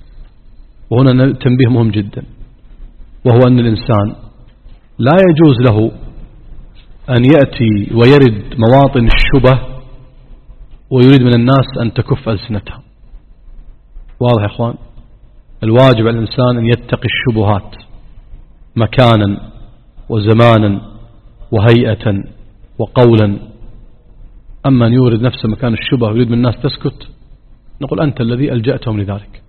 وهنا تنبيه مهم جدا، وهو أن الإنسان لا يجوز له أن يأتي ويرد مواطن الشبه ويريد من الناس أن تكف ألسنتها. واضح يا أخوان؟ الواجب على الإنسان أن يتقي الشبهات مكانا وزمانا وهيئة وقولا. أما أن يورد نفسه مكان الشبه ويريد من الناس تسكت، نقول أنت الذي ألجأتهم لذلك.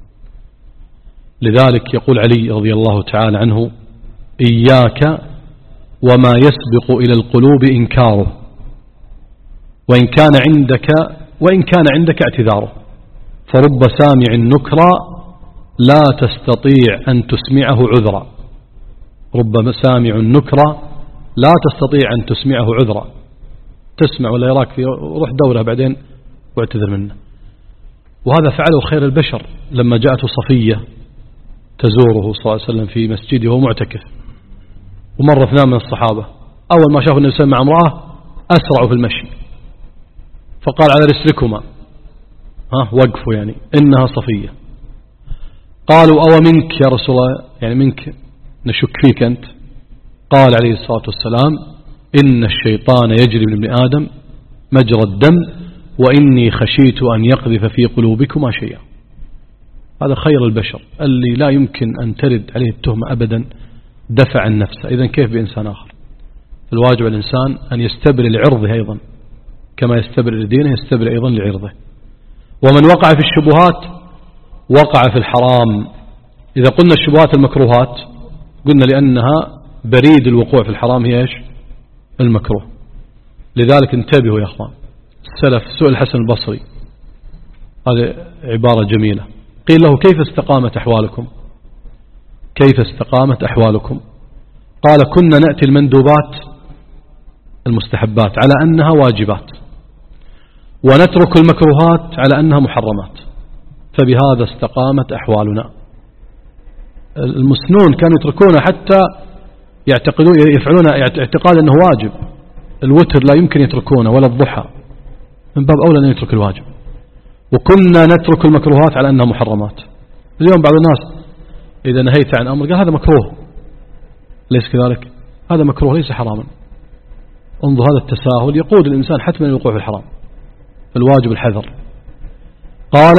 لذلك يقول علي رضي الله تعالى عنه: إياك وما يسبق إلى القلوب إنكاره، وإن كان عندك وإن كان عندك اعتذاره، فرب سامع نكرا لا تستطيع أن تسمعه عذرا. رب سامع نكرا لا تستطيع أن تسمعه عذرا، تسمع ولا يراك في روح دورة بعدين واعتذر منه. وهذا فعله خير البشر لما جاءته صفية تزوره صلى الله عليه وسلم في مسجده وهو معتكف، ومر اثنان من الصحابة، أول ما شافوا النبي صلى الله عليه وسلم مع امرأة أسرعوا في المشي، فقال: على رسلكما، ها وقفوا يعني إنها صفية. قالوا: أو منك يا رسول الله، يعني منك نشك فيك أنت. قال عليه الصلاة والسلام: إن الشيطان يجري من ابن آدم مجرى الدم، وإني خشيت أن يقذف في قلوبكما شيئا. هذا خير البشر اللي لا يمكن أن ترد عليه التهمة أبدا، دفع عن نفسه. إذن كيف بإنسان آخر؟ الواجب على الإنسان أن يستبرئ لعرضه أيضا، كما يستبرئ لدينه يستبرئ أيضا لعرضه. ومن وقع في الشبهات وقع في الحرام. إذا قلنا الشبهات المكروهات قلنا لأنها بريد الوقوع في الحرام هي إيش؟ المكروه. لذلك انتبهوا يا أخوان، السلف سئل الحسن البصري، هذه عبارة جميلة، قيل له: كيف استقامت أحوالكم؟ كيف استقامت أحوالكم؟ قال: كنا نأتي المندوبات المستحبات على أنها واجبات، ونترك المكروهات على أنها محرمات، فبهذا استقامت أحوالنا. المسنون كانوا يتركون حتى يعتقدون يفعلون اعتقاد أنه واجب. الوتر لا يمكن يتركونه ولا الضحى، من باب أولى أن يترك الواجب. وكنا نترك المكروهات على أنها محرمات. اليوم بعض الناس إذا نهيت عن أمر قال هذا مكروه، ليس كذلك، هذا مكروه ليس حراما. انظر، هذا التساهل يقود الإنسان حتما للوقوع في الحرام. الواجب الحذر. قال: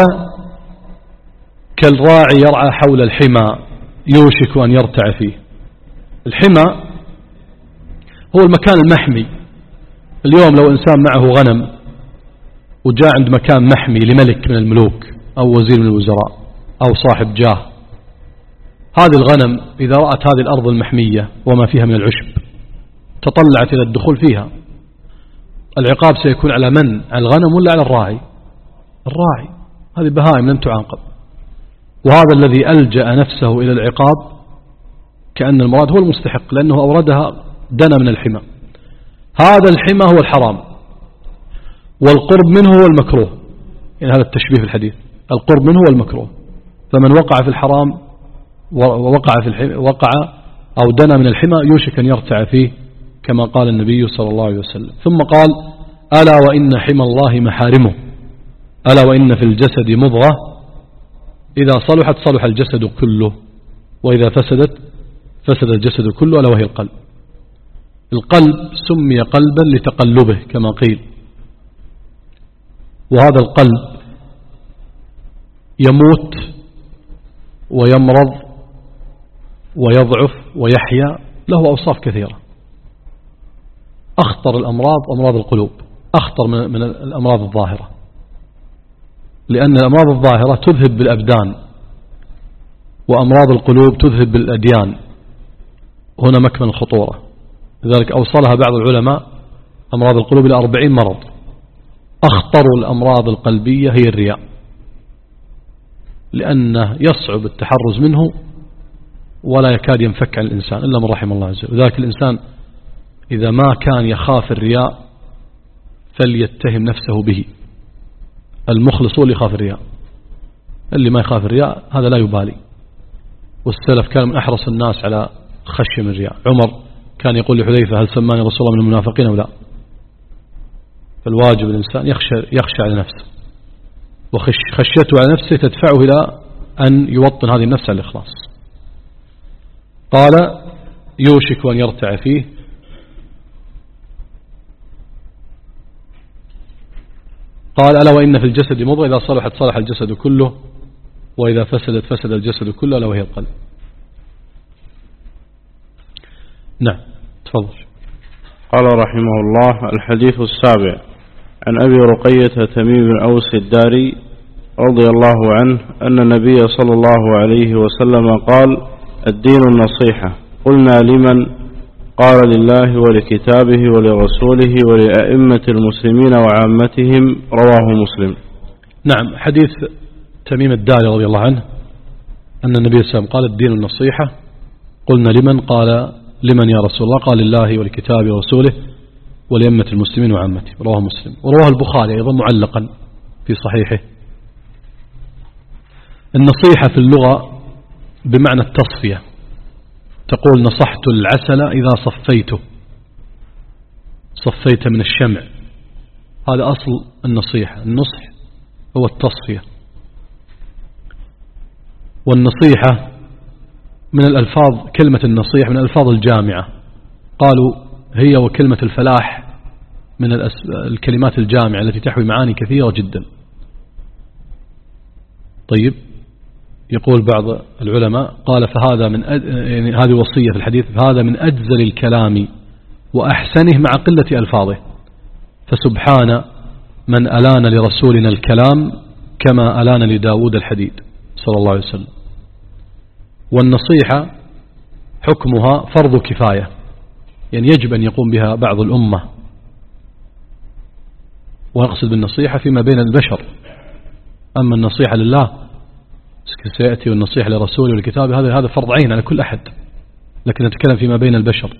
كالراعي يرعى حول الحمى يوشك أن يرتع فيه. الحمى هو المكان المحمي. اليوم لو إنسان معه غنم وجاء عند مكان محمي لملك من الملوك أو وزير من الوزراء أو صاحب جاه، هذه الغنم إذا رأت هذه الأرض المحمية وما فيها من العشب تطلعت إلى الدخول فيها، العقاب سيكون على من؟ على الغنم ولا على الراعي؟ الراعي. هذه بهائم لم تعاقب. وهذا الذي ألجأ نفسه إلى العقاب كأن المراد هو المستحق، لأنه أوردها دنا من الحمى. هذا الحمى هو الحرام، والقرب منه هو المكروه. يعني هذا التشبيه في الحديث، القرب منه هو المكروه. فمن وقع في الحرام ووقع في الحمى وقع أو دنا من الحمى يوشك أن يرتع فيه، كما قال النبي صلى الله عليه وسلم. ثم قال: ألا وإن حمى الله محارمه، ألا وإن في الجسد مضغة إذا صلحت صلح الجسد كله، وإذا فسدت فسد الجسد كله، ألا وهي القلب. القلب سمي قلبا لتقلبه كما قيل، وهذا القلب يموت ويمرض ويضعف ويحيا، له أوصاف كثيرة. أخطر الأمراض أمراض القلوب، أخطر من الأمراض الظاهرة، لأن الأمراض الظاهرة تذهب بالأبدان، وأمراض القلوب تذهب بالأديان. هنا مكمن الخطورة، لذلك أوصلها بعض العلماء أمراض القلوب إلى أربعين مرض. أخطر الأمراض القلبية هي الرياء، لأنه يصعب التحرز منه ولا يكاد ينفك عن الإنسان إلا من رحم الله عز وجل. لذلك الإنسان إذا ما كان يخاف الرياء فليتهم نفسه به. المخلص هو اللي يخاف الرياء، اللي ما يخاف الرياء هذا لا يبالي. والسلف كان من أحرص الناس على خشية من الرياء. عمر كان يقول لحذيفة: هل سماني رسول الله من المنافقين أو لا؟ فالواجب الإنسان يخشى, يخشى على نفسه، وخشيته على نفسه تدفعه إلى أن يوطن هذه النفس على الإخلاص. قال: يوشك أن يرتع فيه. قال: ألا وإن في الجسد مضغة إذا صلحت صلح الجسد كله وإذا فسدت فسد الجسد كله ألا وهي القلب. نعم تفضل. قال رحمه الله: الحديث السابع عن أبي رقية تميم بن أوس الداري رضي الله عنه أن النبي صلى الله عليه وسلم قال: الدين النصيحة. قلنا: لمن؟ قال: لله ولكتابه ولرسوله ولأئمة المسلمين وعامتهم. رواه مسلم. نعم، حديث تميم الداري رضي الله عنه أن النبي صلى الله عليه وسلم قال: الدين النصيحة. قلنا: لمن؟ قال: لمن يا رسول الله؟ قال: لله ولكتابه ورسوله ولأئمة المسلمين وعامتهم. رواه مسلم. ورواه البخاري أيضا معلقا في صحيحه. النصيحة في اللغة بمعنى التصفية، تقول: نصحت العسل إذا صفيته، صفيت من الشمع. هذا أصل النصيحة. النصح هو التصفية. والنصيحة من الألفاظ، كلمة النصيحة من الألفاظ الجامعة، قالوا هي وكلمة الفلاح من الكلمات الجامعة التي تحوي معاني كثيرة جدا. طيب، يقول بعض العلماء قال: فهذا من أد... يعني هذه وصية في الحديث: فهذا من أجزل الكلام وأحسنه مع قلة ألفاظه، فسبحان من ألان لرسولنا الكلام كما ألان لداود الحديد صلى الله عليه وسلم. والنصيحة حكمها فرض كفاية، يعني يجب أن يقوم بها بعض الأمة، ويقصد بالنصيحة فيما بين البشر. أما النصيحة لله سيأتي، والنصيحة لرسوله والكتاب هذا هذا فرض عين على كل أحد، لكن نتكلم فيما بين البشر.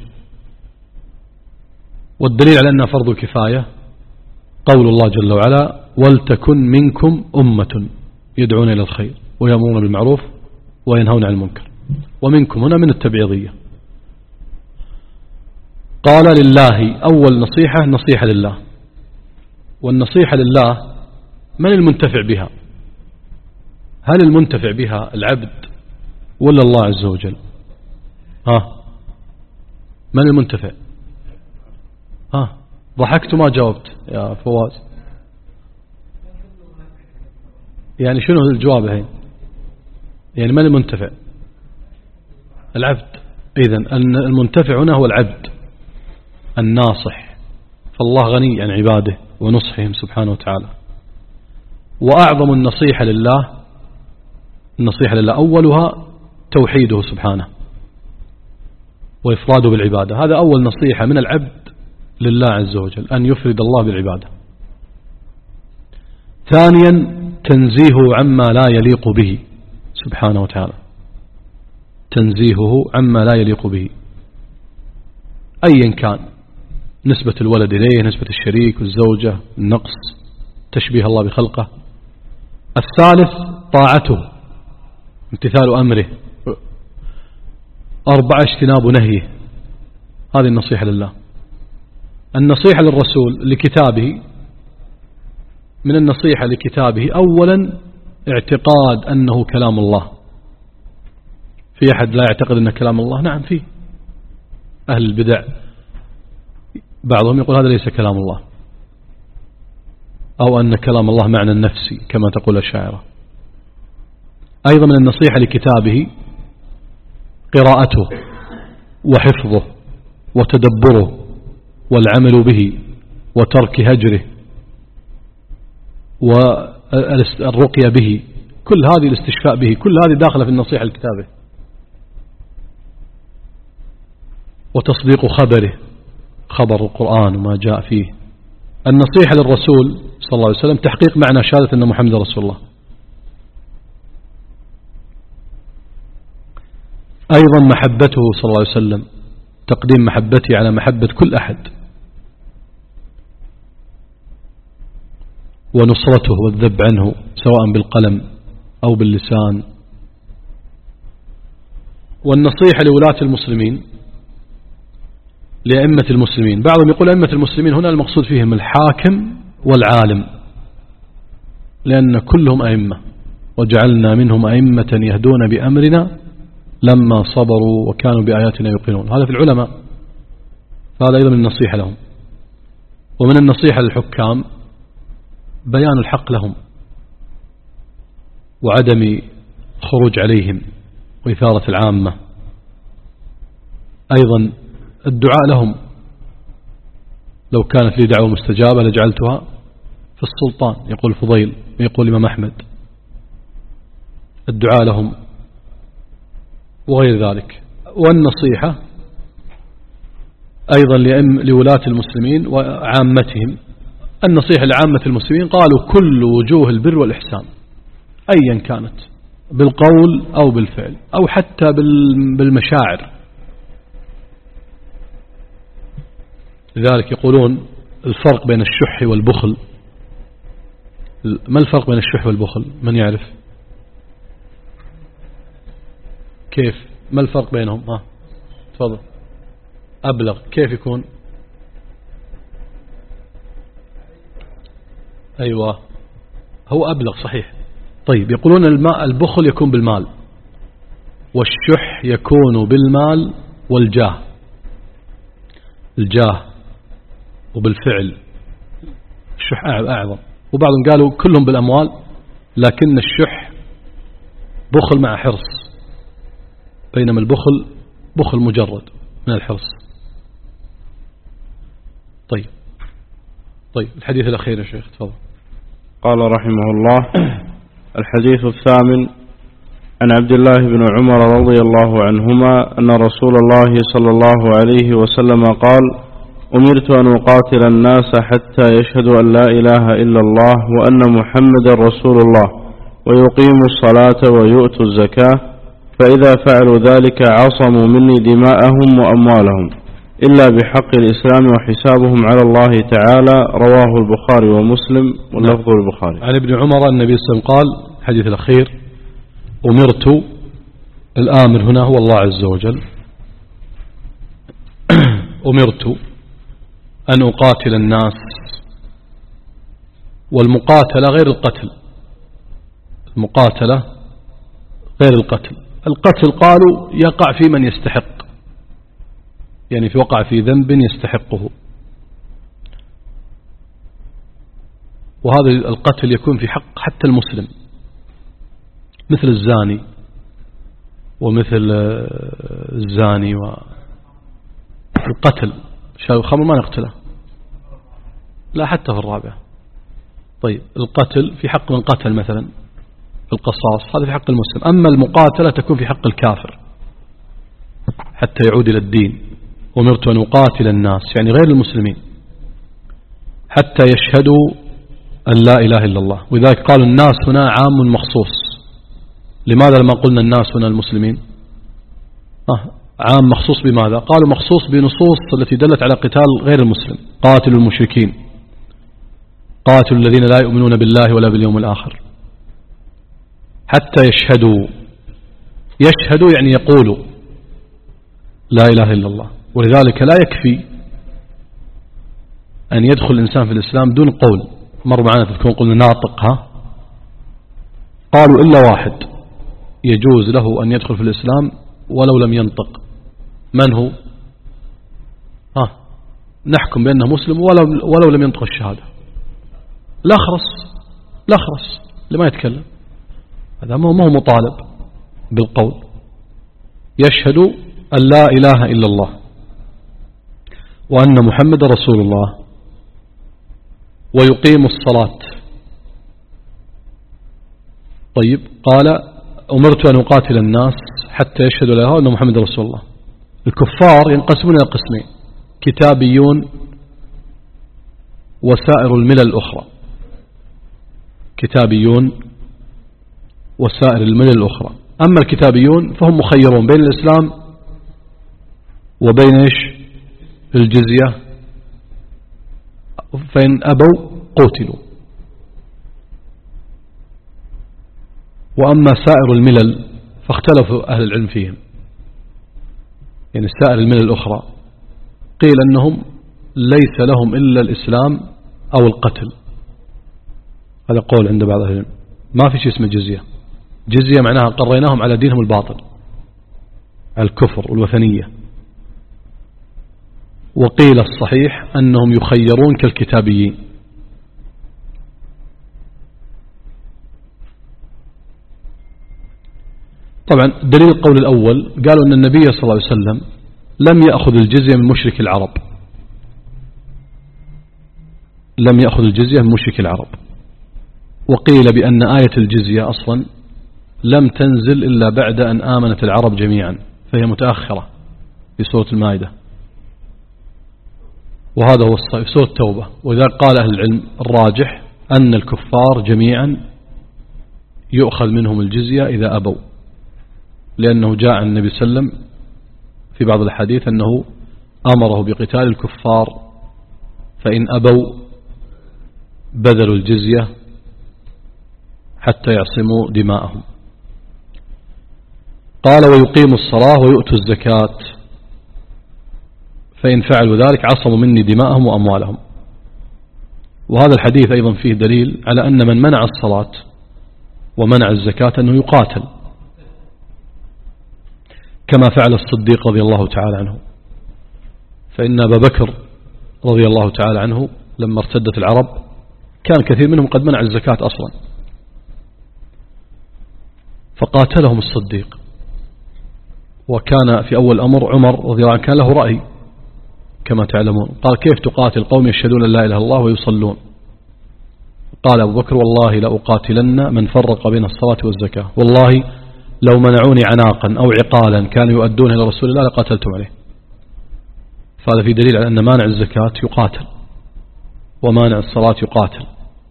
والدليل على أنها فرض كفاية قول الله جل وعلا: ولتكن منكم أمة يدعون إلى الخير ويأمرون بالمعروف وينهون عن المنكر. ومنكم هنا من التبعيضية. قال: لله. أول نصيحة نصيحة لله. والنصيحة لله من المنتفع بها؟ هل المنتفع بها العبد ولا الله عز وجل؟ ها من المنتفع؟ ها ضحكت ما جاوبت يا فواز. يعني شنو الجواب الحين؟ يعني من المنتفع؟ العبد. إذن المنتفع هنا هو العبد الناصح، فالله غني عن عباده ونصحهم سبحانه وتعالى. وأعظم النصيحة لله، النصيحة لله أولها توحيده سبحانه وإفراده بالعبادة. هذا أول نصيحة من العبد لله عز وجل، أن يفرد الله بالعبادة. ثانيا تنزيهه عما لا يليق به سبحانه وتعالى، تنزيهه عما لا يليق به أيا كان، نسبة الولد إليه، نسبة الشريك والزوجة، النقص، تشبيه الله بخلقه. الثالث طاعته، امتثال أمره. أربعة اجتناب نهيه. هذه النصيحة لله. النصيحة للرسول لكتابه، من النصيحة لكتابه أولا اعتقاد أنه كلام الله. في أحد لا يعتقد أنه كلام الله؟ نعم فيه. أهل البدع بعضهم يقول هذا ليس كلام الله. أو أن كلام الله معنى النفسي كما تقول الشاعرة. أيضا من النصيحة لكتابه قراءته وحفظه وتدبره والعمل به وترك هجره والرقية به، كل هذه الاستشفاء به، كل هذه داخلة في النصيحة لكتابه. وتصديق خبره، خبر القرآن وما جاء فيه. النصيحة للرسول صلى الله عليه وسلم تحقيق معنى شهادة أن محمد رسول الله. أيضا محبته صلى الله عليه وسلم، تقديم محبته على محبة كل أحد، ونصرته والذب عنه سواء بالقلم أو باللسان. والنصيحة لولاة المسلمين، لأئمة المسلمين. بعضهم يقول أئمة المسلمين هنا المقصود فيهم الحاكم والعالم، لأن كلهم أئمة، وجعلنا منهم أئمة يهدون بأمرنا لما صبروا وكانوا بآياتنا يوقنون. هذا في العلماء، فهذا أيضا من النصيحة لهم. ومن النصيحة للحكام بيان الحق لهم وعدم خروج عليهم وإثارة العامة. أيضا الدعاء لهم، لو كانت لي دعوة مستجابة لجعلتها في السلطان، يقول فضيل ويقول الإمام أحمد. الدعاء لهم وغير ذلك. والنصيحة أيضا لولاة المسلمين وعامتهم. النصيحة لعامة المسلمين قالوا كل وجوه البر والإحسان أيا كانت، بالقول أو بالفعل أو حتى بالمشاعر. لذلك يقولون الفرق بين الشح والبخل. ما الفرق بين الشح والبخل؟ من يعرف؟ كيف؟ ما الفرق بينهم؟ ها تفضل. أبلغ كيف يكون؟ أيوة هو أبلغ صحيح. طيب يقولون الماء البخل يكون بالمال، والشح يكون بالمال والجاه، الجاه وبالفعل. الشح أعظم. وبعضهم قالوا كلهم بالأموال، لكن الشح بخل مع حرص، بينما البخل بخل مجرد من الحرص. طيب طيب الحديث الأخير يا شيخ تفضل. قال رحمه الله: الحديث الثامن عن عبد الله بن عمر رضي الله عنهما أن رسول الله صلى الله عليه وسلم قال: أمرت أن أقاتل الناس حتى يشهدوا أن لا إله إلا الله وأن محمد رسول الله ويقيموا الصلاة ويؤتوا الزكاة، فإذا فعلوا ذلك عصموا مني دماءهم وأموالهم إلا بحق الإسلام وحسابهم على الله تعالى. رواه البخاري ومسلم واللفظ البخاري. عن ابن عمر النبي صلى الله عليه وسلم قال، الحديث الأخير: أمرت، الآمر هنا هو الله عز وجل، أمرت أن أقاتل الناس. والمقاتلة غير القتل، المقاتلة غير القتل. القتل قالوا يقع في من يستحق، يعني في وقع في ذنب يستحقه، وهذا القتل يكون في حق حتى المسلم، مثل الزاني ومثل الزاني. والقتل شاو الخمر ما نقتله، لا حتى في الرابعة. طيب القتل في حق من قتل مثلا، القصاص هذا في حق المسلم. أما المقاتلة تكون في حق الكافر حتى يعود إلى الدين. أمرت أن أقاتل الناس يعني غير المسلمين حتى يشهدوا أن لا إله إلا الله. ولذلك قالوا الناس هنا عام مخصوص. لماذا لما قلنا الناس هنا المسلمين آه عام مخصوص بماذا؟ قالوا مخصوص بنصوص التي دلت على قتال غير المسلم. قاتلوا المشركين، قاتلوا الذين لا يؤمنون بالله ولا باليوم الآخر حتى يشهدوا. يشهدوا يعني يقولوا لا إله إلا الله. ولذلك لا يكفي أن يدخل الإنسان في الإسلام دون قول. مر معنا تذكرون قلنا ناطق، ها قالوا إلا واحد يجوز له أن يدخل في الإسلام ولو لم ينطق. من هو؟ ها نحكم بأنه مسلم ولو, ولو لم ينطق الشهادة. الأخرس الأخرس اللي ما يتكلم هذا ما هو مطالب بالقول، يشهد أن لا إله إلا الله وأن محمد رسول الله ويقيم الصلاة. طيب قال أمرت أن أقاتل الناس حتى يشهدوا لا إله إلا الله وأن محمد رسول الله. الكفار ينقسمون إلى قسمين: كتابيون وسائر الملل الأخرى. كتابيون وسائر الملل الأخرى. أما الكتابيون فهم مخيرون بين الإسلام وبين إيش؟ الجزية، فإن أبوا قتلوا. وأما سائر الملل فاختلفوا أهل العلم فيهم، يعني سائر الملل الأخرى قيل أنهم ليس لهم إلا الإسلام أو القتل، هذا قول عند بعض أهل العلم، ما في شيء اسمه جزية. جزية معناها قريناهم على دينهم الباطل، على الكفر والوثنية. وقيل الصحيح أنهم يخيرون كالكتابيين. طبعا دليل القول الأول قالوا أن النبي صلى الله عليه وسلم لم يأخذ الجزية من مشرك العرب، لم يأخذ الجزية من مشرك العرب. وقيل بأن آية الجزية أصلا لم تنزل إلا بعد أن آمنت العرب جميعا، فهي متأخرة في سورة المائدة، وهذا هو الصحيح في سورة التوبة. وإذا قال أهل العلم الراجح أن الكفار جميعا يؤخذ منهم الجزية إذا أبوا، لأنه جاء عن النبي صلى الله عليه وسلم في بعض الحديث أنه أمره بقتال الكفار، فإن أبوا بذلوا الجزية حتى يعصموا دماءهم. قال ويقيموا الصلاة ويؤتوا الزكاة، فإن فعلوا ذلك عصموا مني دماءهم وأموالهم. وهذا الحديث أيضا فيه دليل على أن من منع الصلاة ومنع الزكاة أنه يقاتل، كما فعل الصديق رضي الله تعالى عنه. فإن أبا بكر رضي الله تعالى عنه لما ارتدت العرب كان كثير منهم قد منع الزكاة أصلا، فقاتلهم الصديق. وكان في أول أمر عمر رضي الله عنه كان له رأي كما تعلمون، قال كيف تقاتل قوم يشهدون لا إله إلا الله ويصلون؟ قال أبو بكر والله لأقاتلن من فرق بين الصلاة والزكاة، والله لو منعوني عناقا أو عقالا كانوا يؤدون إلى رسول الله لقاتلتم عليه. فهذا في دليل على أن مانع الزكاة يقاتل ومانع الصلاة يقاتل.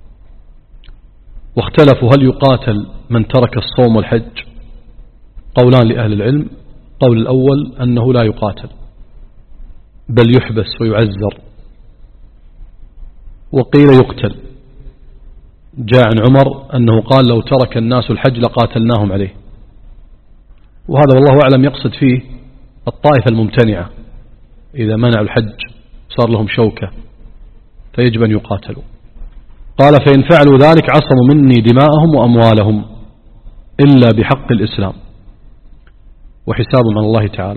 واختلفوا هل يقاتل من ترك الصوم والحج؟ قولان لأهل العلم. قول الأول أنه لا يقاتل بل يحبس ويعزر. وقيل يقتل، جاء عن عمر أنه قال لو ترك الناس الحج لقاتلناهم عليه. وهذا والله أعلم يقصد فيه الطائفة الممتنعة، إذا منعوا الحج صار لهم شوكة فيجب أن يقاتلوا. قال فإن فعلوا ذلك عصموا مني دماءهم وأموالهم إلا بحق الإسلام وحسابهم على الله تعالى.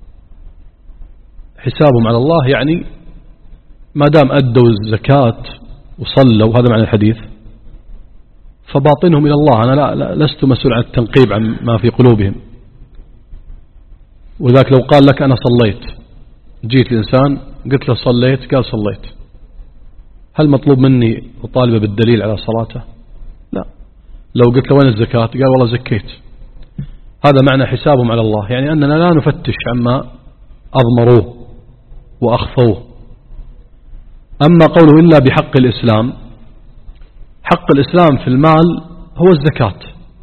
حسابهم على الله يعني ما دام أدوا الزكاة وصلوا، هذا معنى الحديث، فباطنهم إلى الله. أنا لا, لا لست مسؤول عن التنقيب عن ما في قلوبهم. وذاك لو قال لك أنا صليت، جيت الإنسان قلت له صليت، قال صليت، هل مطلوب مني أطالب بالدليل على صلاته؟ لا. لو قلت له وين الزكاة؟ قال والله زكيت. هذا معنى حسابهم على الله، يعني أننا لا نفتش عما أضمروه وأخفوه. أما قوله إلا بحق الإسلام، حق الإسلام في المال هو الزكاة،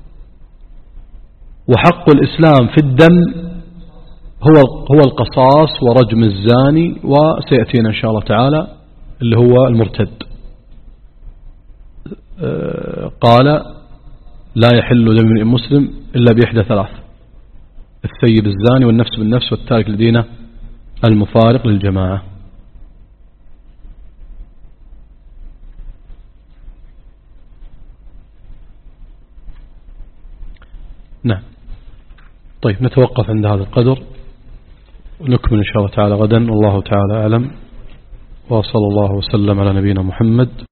وحق الإسلام في الدم هو هو القصاص ورجم الزاني، وسيأتينا إن شاء الله تعالى اللي هو المرتد. قال لا يحل دم امرئ مسلم إلا بإحدى ثلاث: الثيب الزاني والنفس بالنفس والتارك لدينه المفارق للجماعة. نعم. طيب نتوقف عند هذا القدر ونكمل إن شاء الله تعالى غدا، والله تعالى أعلم، وصلى الله وسلم على نبينا محمد.